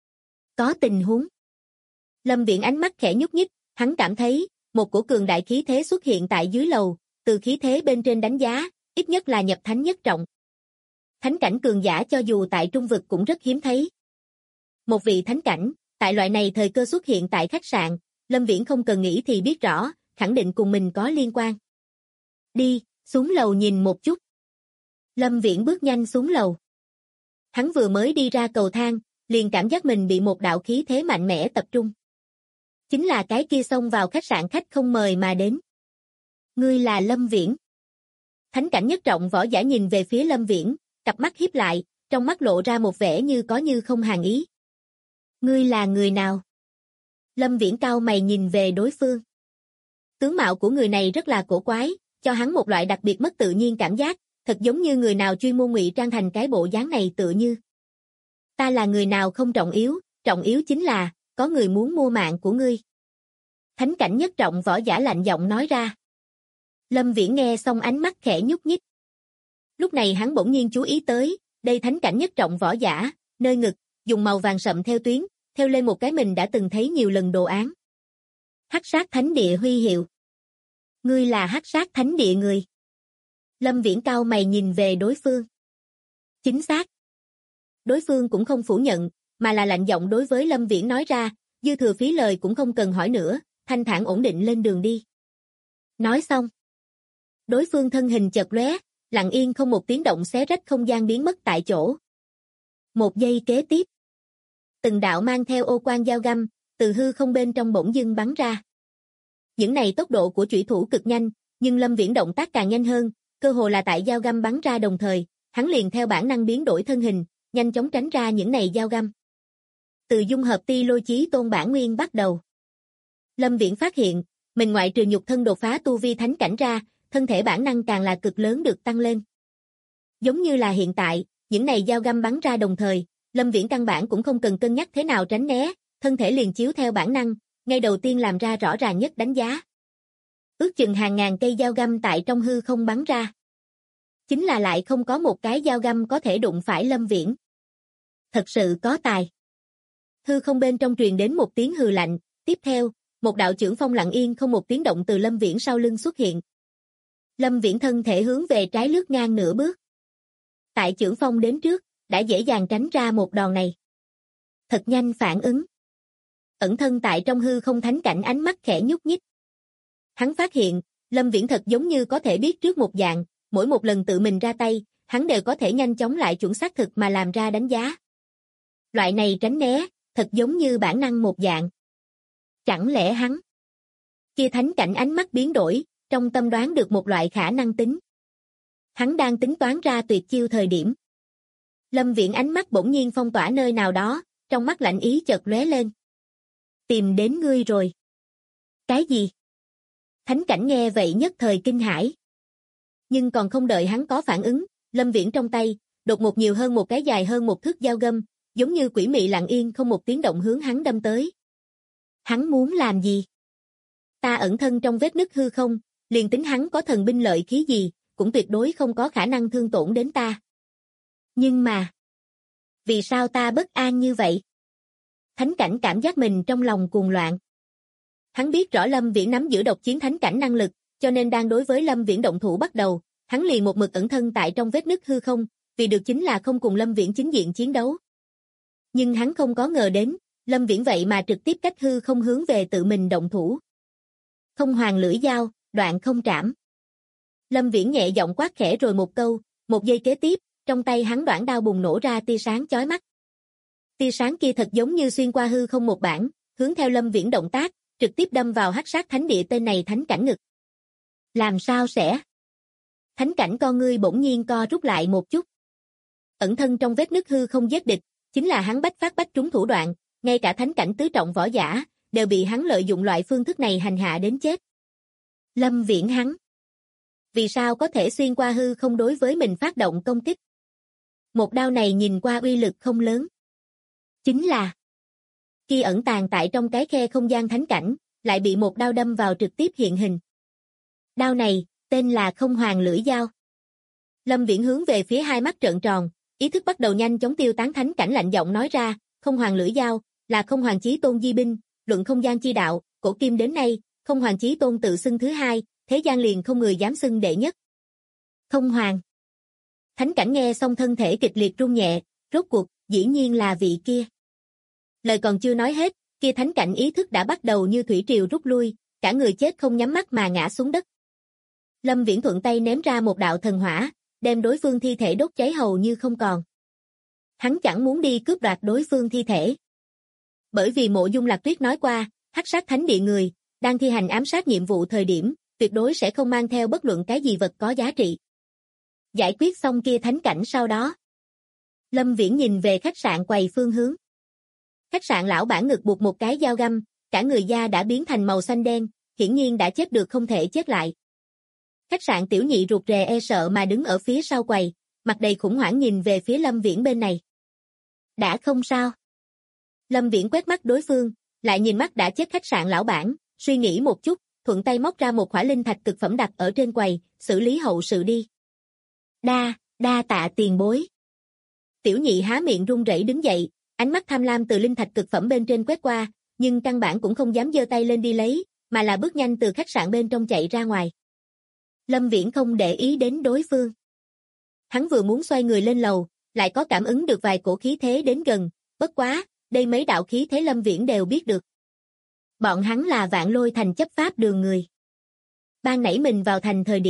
Có tình huống. Lâm Viễn ánh mắt khẽ nhúc nhích, hắn cảm thấy, một cổ cường đại khí thế xuất hiện tại dưới lầu, từ khí thế bên trên đánh giá, ít nhất là nhập thánh nhất trọng. Thánh cảnh cường giả cho dù tại trung vực cũng rất hiếm thấy. Một vị thánh cảnh, tại loại này thời cơ xuất hiện tại khách sạn, Lâm Viễn không cần nghĩ thì biết rõ, khẳng định cùng mình có liên quan. Đi, xuống lầu nhìn một chút. Lâm Viễn bước nhanh xuống lầu. Hắn vừa mới đi ra cầu thang, liền cảm giác mình bị một đạo khí thế mạnh mẽ tập trung. Chính là cái kia xông vào khách sạn khách không mời mà đến. Ngươi là Lâm Viễn. Thánh cảnh nhất trọng võ giả nhìn về phía Lâm Viễn, cặp mắt híp lại, trong mắt lộ ra một vẻ như có như không hàn ý. Ngươi là người nào? Lâm Viễn cau mày nhìn về đối phương. Tướng mạo của người này rất là cổ quái, cho hắn một loại đặc biệt mất tự nhiên cảm giác, thật giống như người nào chuyên môn ngụy trang thành cái bộ dáng này tựa như. Ta là người nào không trọng yếu chính là, có người muốn mua mạng của ngươi. Thánh cảnh nhất trọng võ giả lạnh giọng nói ra. Lâm Viễn nghe xong ánh mắt khẽ nhúc nhích. Lúc này hắn bỗng nhiên chú ý tới, đây thánh cảnh nhất trọng võ giả, nơi ngực, dùng màu vàng sậm theo tuyến, theo lên một cái mình đã từng thấy nhiều lần đồ án. Hắc sát thánh địa huy hiệu. Ngươi là hắc sát thánh địa người. Lâm Viễn cau mày nhìn về đối phương. Chính xác. Đối phương cũng không phủ nhận, mà là lạnh giọng đối với Lâm Viễn nói ra, dư thừa phí lời cũng không cần hỏi nữa, thanh thản ổn định lên đường đi. Nói xong. Đối phương thân hình chợt lóe, lặng yên không một tiếng động xé rách không gian biến mất tại chỗ. Một giây kế tiếp, từng đạo mang theo ô quang dao găm, từ hư không bên trong bỗng dưng bắn ra. Những này tốc độ của chủy thủ cực nhanh, nhưng Lâm Viễn động tác càng nhanh hơn, cơ hồ là tại dao găm bắn ra đồng thời, hắn liền theo bản năng biến đổi thân hình, nhanh chóng tránh ra những này dao găm. Từ dung hợp ti lôi chí tôn bản nguyên bắt đầu. Lâm Viễn phát hiện, mình ngoại trừ nhục thân đột phá tu vi thánh cảnh ra, thân thể bản năng càng là cực lớn được tăng lên. Giống như là hiện tại, những này dao găm bắn ra đồng thời, Lâm Viễn căn bản cũng không cần cân nhắc thế nào tránh né, thân thể liền chiếu theo bản năng, ngay đầu tiên làm ra rõ ràng nhất đánh giá. Ước chừng hàng ngàn cây dao găm tại trong hư không bắn ra. Chính là lại không có một cái dao găm có thể đụng phải Lâm Viễn. Thật sự có tài. Hư không bên trong truyền đến một tiếng hừ lạnh, tiếp theo, một đạo chưởng phong lặng yên không một tiếng động từ Lâm Viễn sau lưng xuất hiện. Lâm Viễn thân thể hướng về trái lướt ngang nửa bước. Tại chưởng phong đến trước, đã dễ dàng tránh ra một đòn này. Thật nhanh phản ứng. Ẩn thân tại trong hư không thánh cảnh ánh mắt khẽ nhúc nhích. Hắn phát hiện, Lâm Viễn thật giống như có thể biết trước một dạng, mỗi một lần tự mình ra tay, hắn đều có thể nhanh chóng lại chuẩn xác thực mà làm ra đánh giá. Loại này tránh né, thật giống như bản năng một dạng. Chẳng lẽ hắn? Kia thánh cảnh ánh mắt biến đổi, trong tâm đoán được một loại khả năng tính. Hắn đang tính toán ra tuyệt chiêu thời điểm. Lâm Viễn ánh mắt bỗng nhiên phong tỏa nơi nào đó, trong mắt lạnh ý chợt lóe lên. Tìm đến ngươi rồi. Cái gì? Thánh cảnh nghe vậy nhất thời kinh hãi. Nhưng còn không đợi hắn có phản ứng, Lâm Viễn trong tay, đột ngột nhiều hơn một cái dài hơn một thước dao găm, giống như quỷ mị lặng yên không một tiếng động hướng hắn đâm tới. Hắn muốn làm gì? Ta ẩn thân trong vết nứt hư không, liền tính hắn có thần binh lợi khí gì, cũng tuyệt đối không có khả năng thương tổn đến ta. Nhưng mà, vì sao ta bất an như vậy? Thánh cảnh cảm giác mình trong lòng cuồng loạn. Hắn biết rõ Lâm Viễn nắm giữ độc chiến thánh cảnh năng lực, cho nên đang đối với Lâm Viễn động thủ bắt đầu, hắn liền một mực ẩn thân tại trong vết nứt hư không, vì được chính là không cùng Lâm Viễn chính diện chiến đấu. Nhưng hắn không có ngờ đến, Lâm Viễn vậy mà trực tiếp cách hư không hướng về tự mình động thủ. Không hoàng lưỡi dao, đoạn không trảm. Lâm Viễn nhẹ giọng quát khẽ rồi một câu, một giây kế tiếp, trong tay hắn đoạn đao bùng nổ ra tia sáng chói mắt. Tia sáng kia thật giống như xuyên qua hư không một bản, hướng theo Lâm Viễn động tác, trực tiếp đâm vào hắc sát thánh địa tên này thánh cảnh ngực. Làm sao sẽ? Thánh cảnh con ngươi bỗng nhiên co rút lại một chút. Ẩn thân trong vết nứt hư không giết địch, chính là hắn bách phát bách trúng thủ đoạn, ngay cả thánh cảnh tứ trọng võ giả, đều bị hắn lợi dụng loại phương thức này hành hạ đến chết. Lâm Viễn hắn. Vì sao có thể xuyên qua hư không đối với mình phát động công kích? Một đao này nhìn qua uy lực không lớn. Chính là khi ẩn tàng tại trong cái khe không gian thánh cảnh, lại bị một đao đâm vào trực tiếp hiện hình. Đao này, tên là không hoàng lưỡi dao. Lâm Viễn hướng về phía hai mắt trợn tròn, ý thức bắt đầu nhanh chóng tiêu tán thánh cảnh lạnh giọng nói ra, không hoàng lưỡi dao, là không hoàng chí tôn di binh, luận không gian chi đạo, cổ kim đến nay, không hoàng chí tôn tự xưng thứ hai, thế gian liền không người dám xưng đệ nhất. Không hoàng. Thánh cảnh nghe xong thân thể kịch liệt run nhẹ, rốt cuộc, dĩ nhiên là vị kia. Lời còn chưa nói hết, kia thánh cảnh ý thức đã bắt đầu như thủy triều rút lui, cả người chết không nhắm mắt mà ngã xuống đất. Lâm Viễn thuận tay ném ra một đạo thần hỏa, đem đối phương thi thể đốt cháy hầu như không còn. Hắn chẳng muốn đi cướp đoạt đối phương thi thể. Bởi vì Mộ Dung Lạc Tuyết nói qua, hắc sát thánh địa người, đang thi hành ám sát nhiệm vụ thời điểm, tuyệt đối sẽ không mang theo bất luận cái gì vật có giá trị. Giải quyết xong kia thánh cảnh sau đó, Lâm Viễn nhìn về khách sạn quầy phương hướng. Khách sạn lão bản ngực buộc một cái dao găm, cả người da đã biến thành màu xanh đen, hiển nhiên đã chết được không thể chết lại. Khách sạn tiểu nhị rụt rè e sợ mà đứng ở phía sau quầy, mặt đầy khủng hoảng nhìn về phía Lâm Viễn bên này. Đã không sao. Lâm Viễn quét mắt đối phương, lại nhìn mắt đã chết khách sạn lão bản, suy nghĩ một chút, thuận tay móc ra một khỏa linh thạch cực phẩm đặt ở trên quầy, xử lý hậu sự đi. Đa tạ tiền bối. Tiểu nhị há miệng run rẩy đứng dậy, ánh mắt tham lam từ linh thạch cực phẩm bên trên quét qua, nhưng căn bản cũng không dám giơ tay lên đi lấy, mà là bước nhanh từ khách sạn bên trong chạy ra ngoài. Lâm Viễn không để ý đến đối phương. Hắn vừa muốn xoay người lên lầu, lại có cảm ứng được vài cổ khí thế đến gần, bất quá, đây mấy đạo khí thế Lâm Viễn đều biết được. Bọn hắn là Vạn Lôi Thành chấp pháp đường người. Ban nãy mình vào thành thời điểm,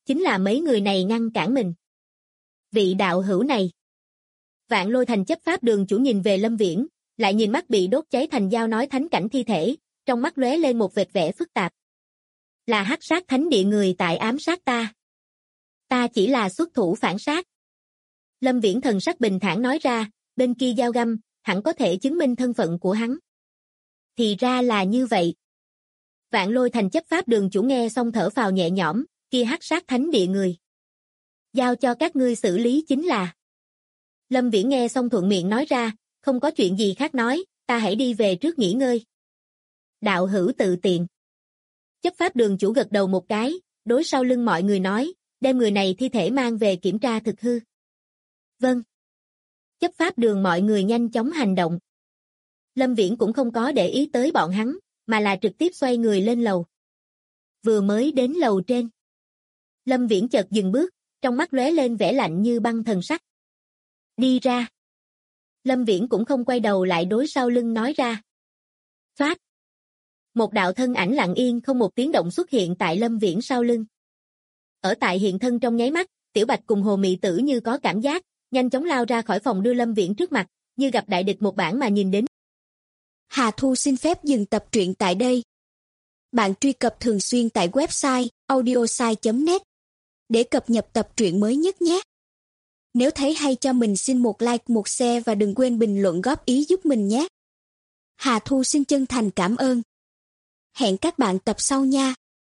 chính là mấy người này ngăn cản mình. Vị đạo hữu này. Vạn Lôi Thành chấp pháp đường chủ nhìn về Lâm Viễn, lại nhìn mắt bị đốt cháy thành dao nói thánh cảnh thi thể, trong mắt lóe lên một vệt vẻ phức tạp. Là hắc sát thánh địa người tại ám sát ta. Ta chỉ là xuất thủ phản sát. Lâm Viễn thần sắc bình thản nói ra, bên kia dao găm, hẳn có thể chứng minh thân phận của hắn. Thì ra là như vậy. Vạn Lôi Thành chấp pháp đường chủ nghe xong thở phào nhẹ nhõm, kia hắc sát thánh địa người. Giao cho các ngươi xử lý chính là. Lâm Viễn nghe xong thuận miệng nói ra, không có chuyện gì khác nói, ta hãy đi về trước nghỉ ngơi. Đạo hữu tự tiện. Chấp pháp đường chủ gật đầu một cái, đối sau lưng mọi người nói, đem người này thi thể mang về kiểm tra thực hư. Vâng. Chấp pháp đường mọi người nhanh chóng hành động. Lâm Viễn cũng không có để ý tới bọn hắn, mà là trực tiếp xoay người lên lầu. Vừa mới đến lầu trên. Lâm Viễn chợt dừng bước, trong mắt lóe lên vẻ lạnh như băng thần sắc. Đi ra. Lâm Viễn cũng không quay đầu lại đối sau lưng nói ra. Phát. Một đạo thân ảnh lặng yên không một tiếng động xuất hiện tại Lâm Viễn sau lưng. Ở tại hiện thân trong nháy mắt, Tiểu Bạch cùng Hồ Mị Tử như có cảm giác, nhanh chóng lao ra khỏi phòng đưa Lâm Viễn trước mặt, như gặp đại địch một bản mà nhìn đến. Hà Thu xin phép dừng tập truyện tại đây. Bạn truy cập thường xuyên tại website audiosai.net để cập nhật tập truyện mới nhất nhé. Nếu thấy hay cho mình xin một like, một share và đừng quên bình luận góp ý giúp mình nhé. Hà Thu xin chân thành cảm ơn. Hẹn các bạn tập sau nha.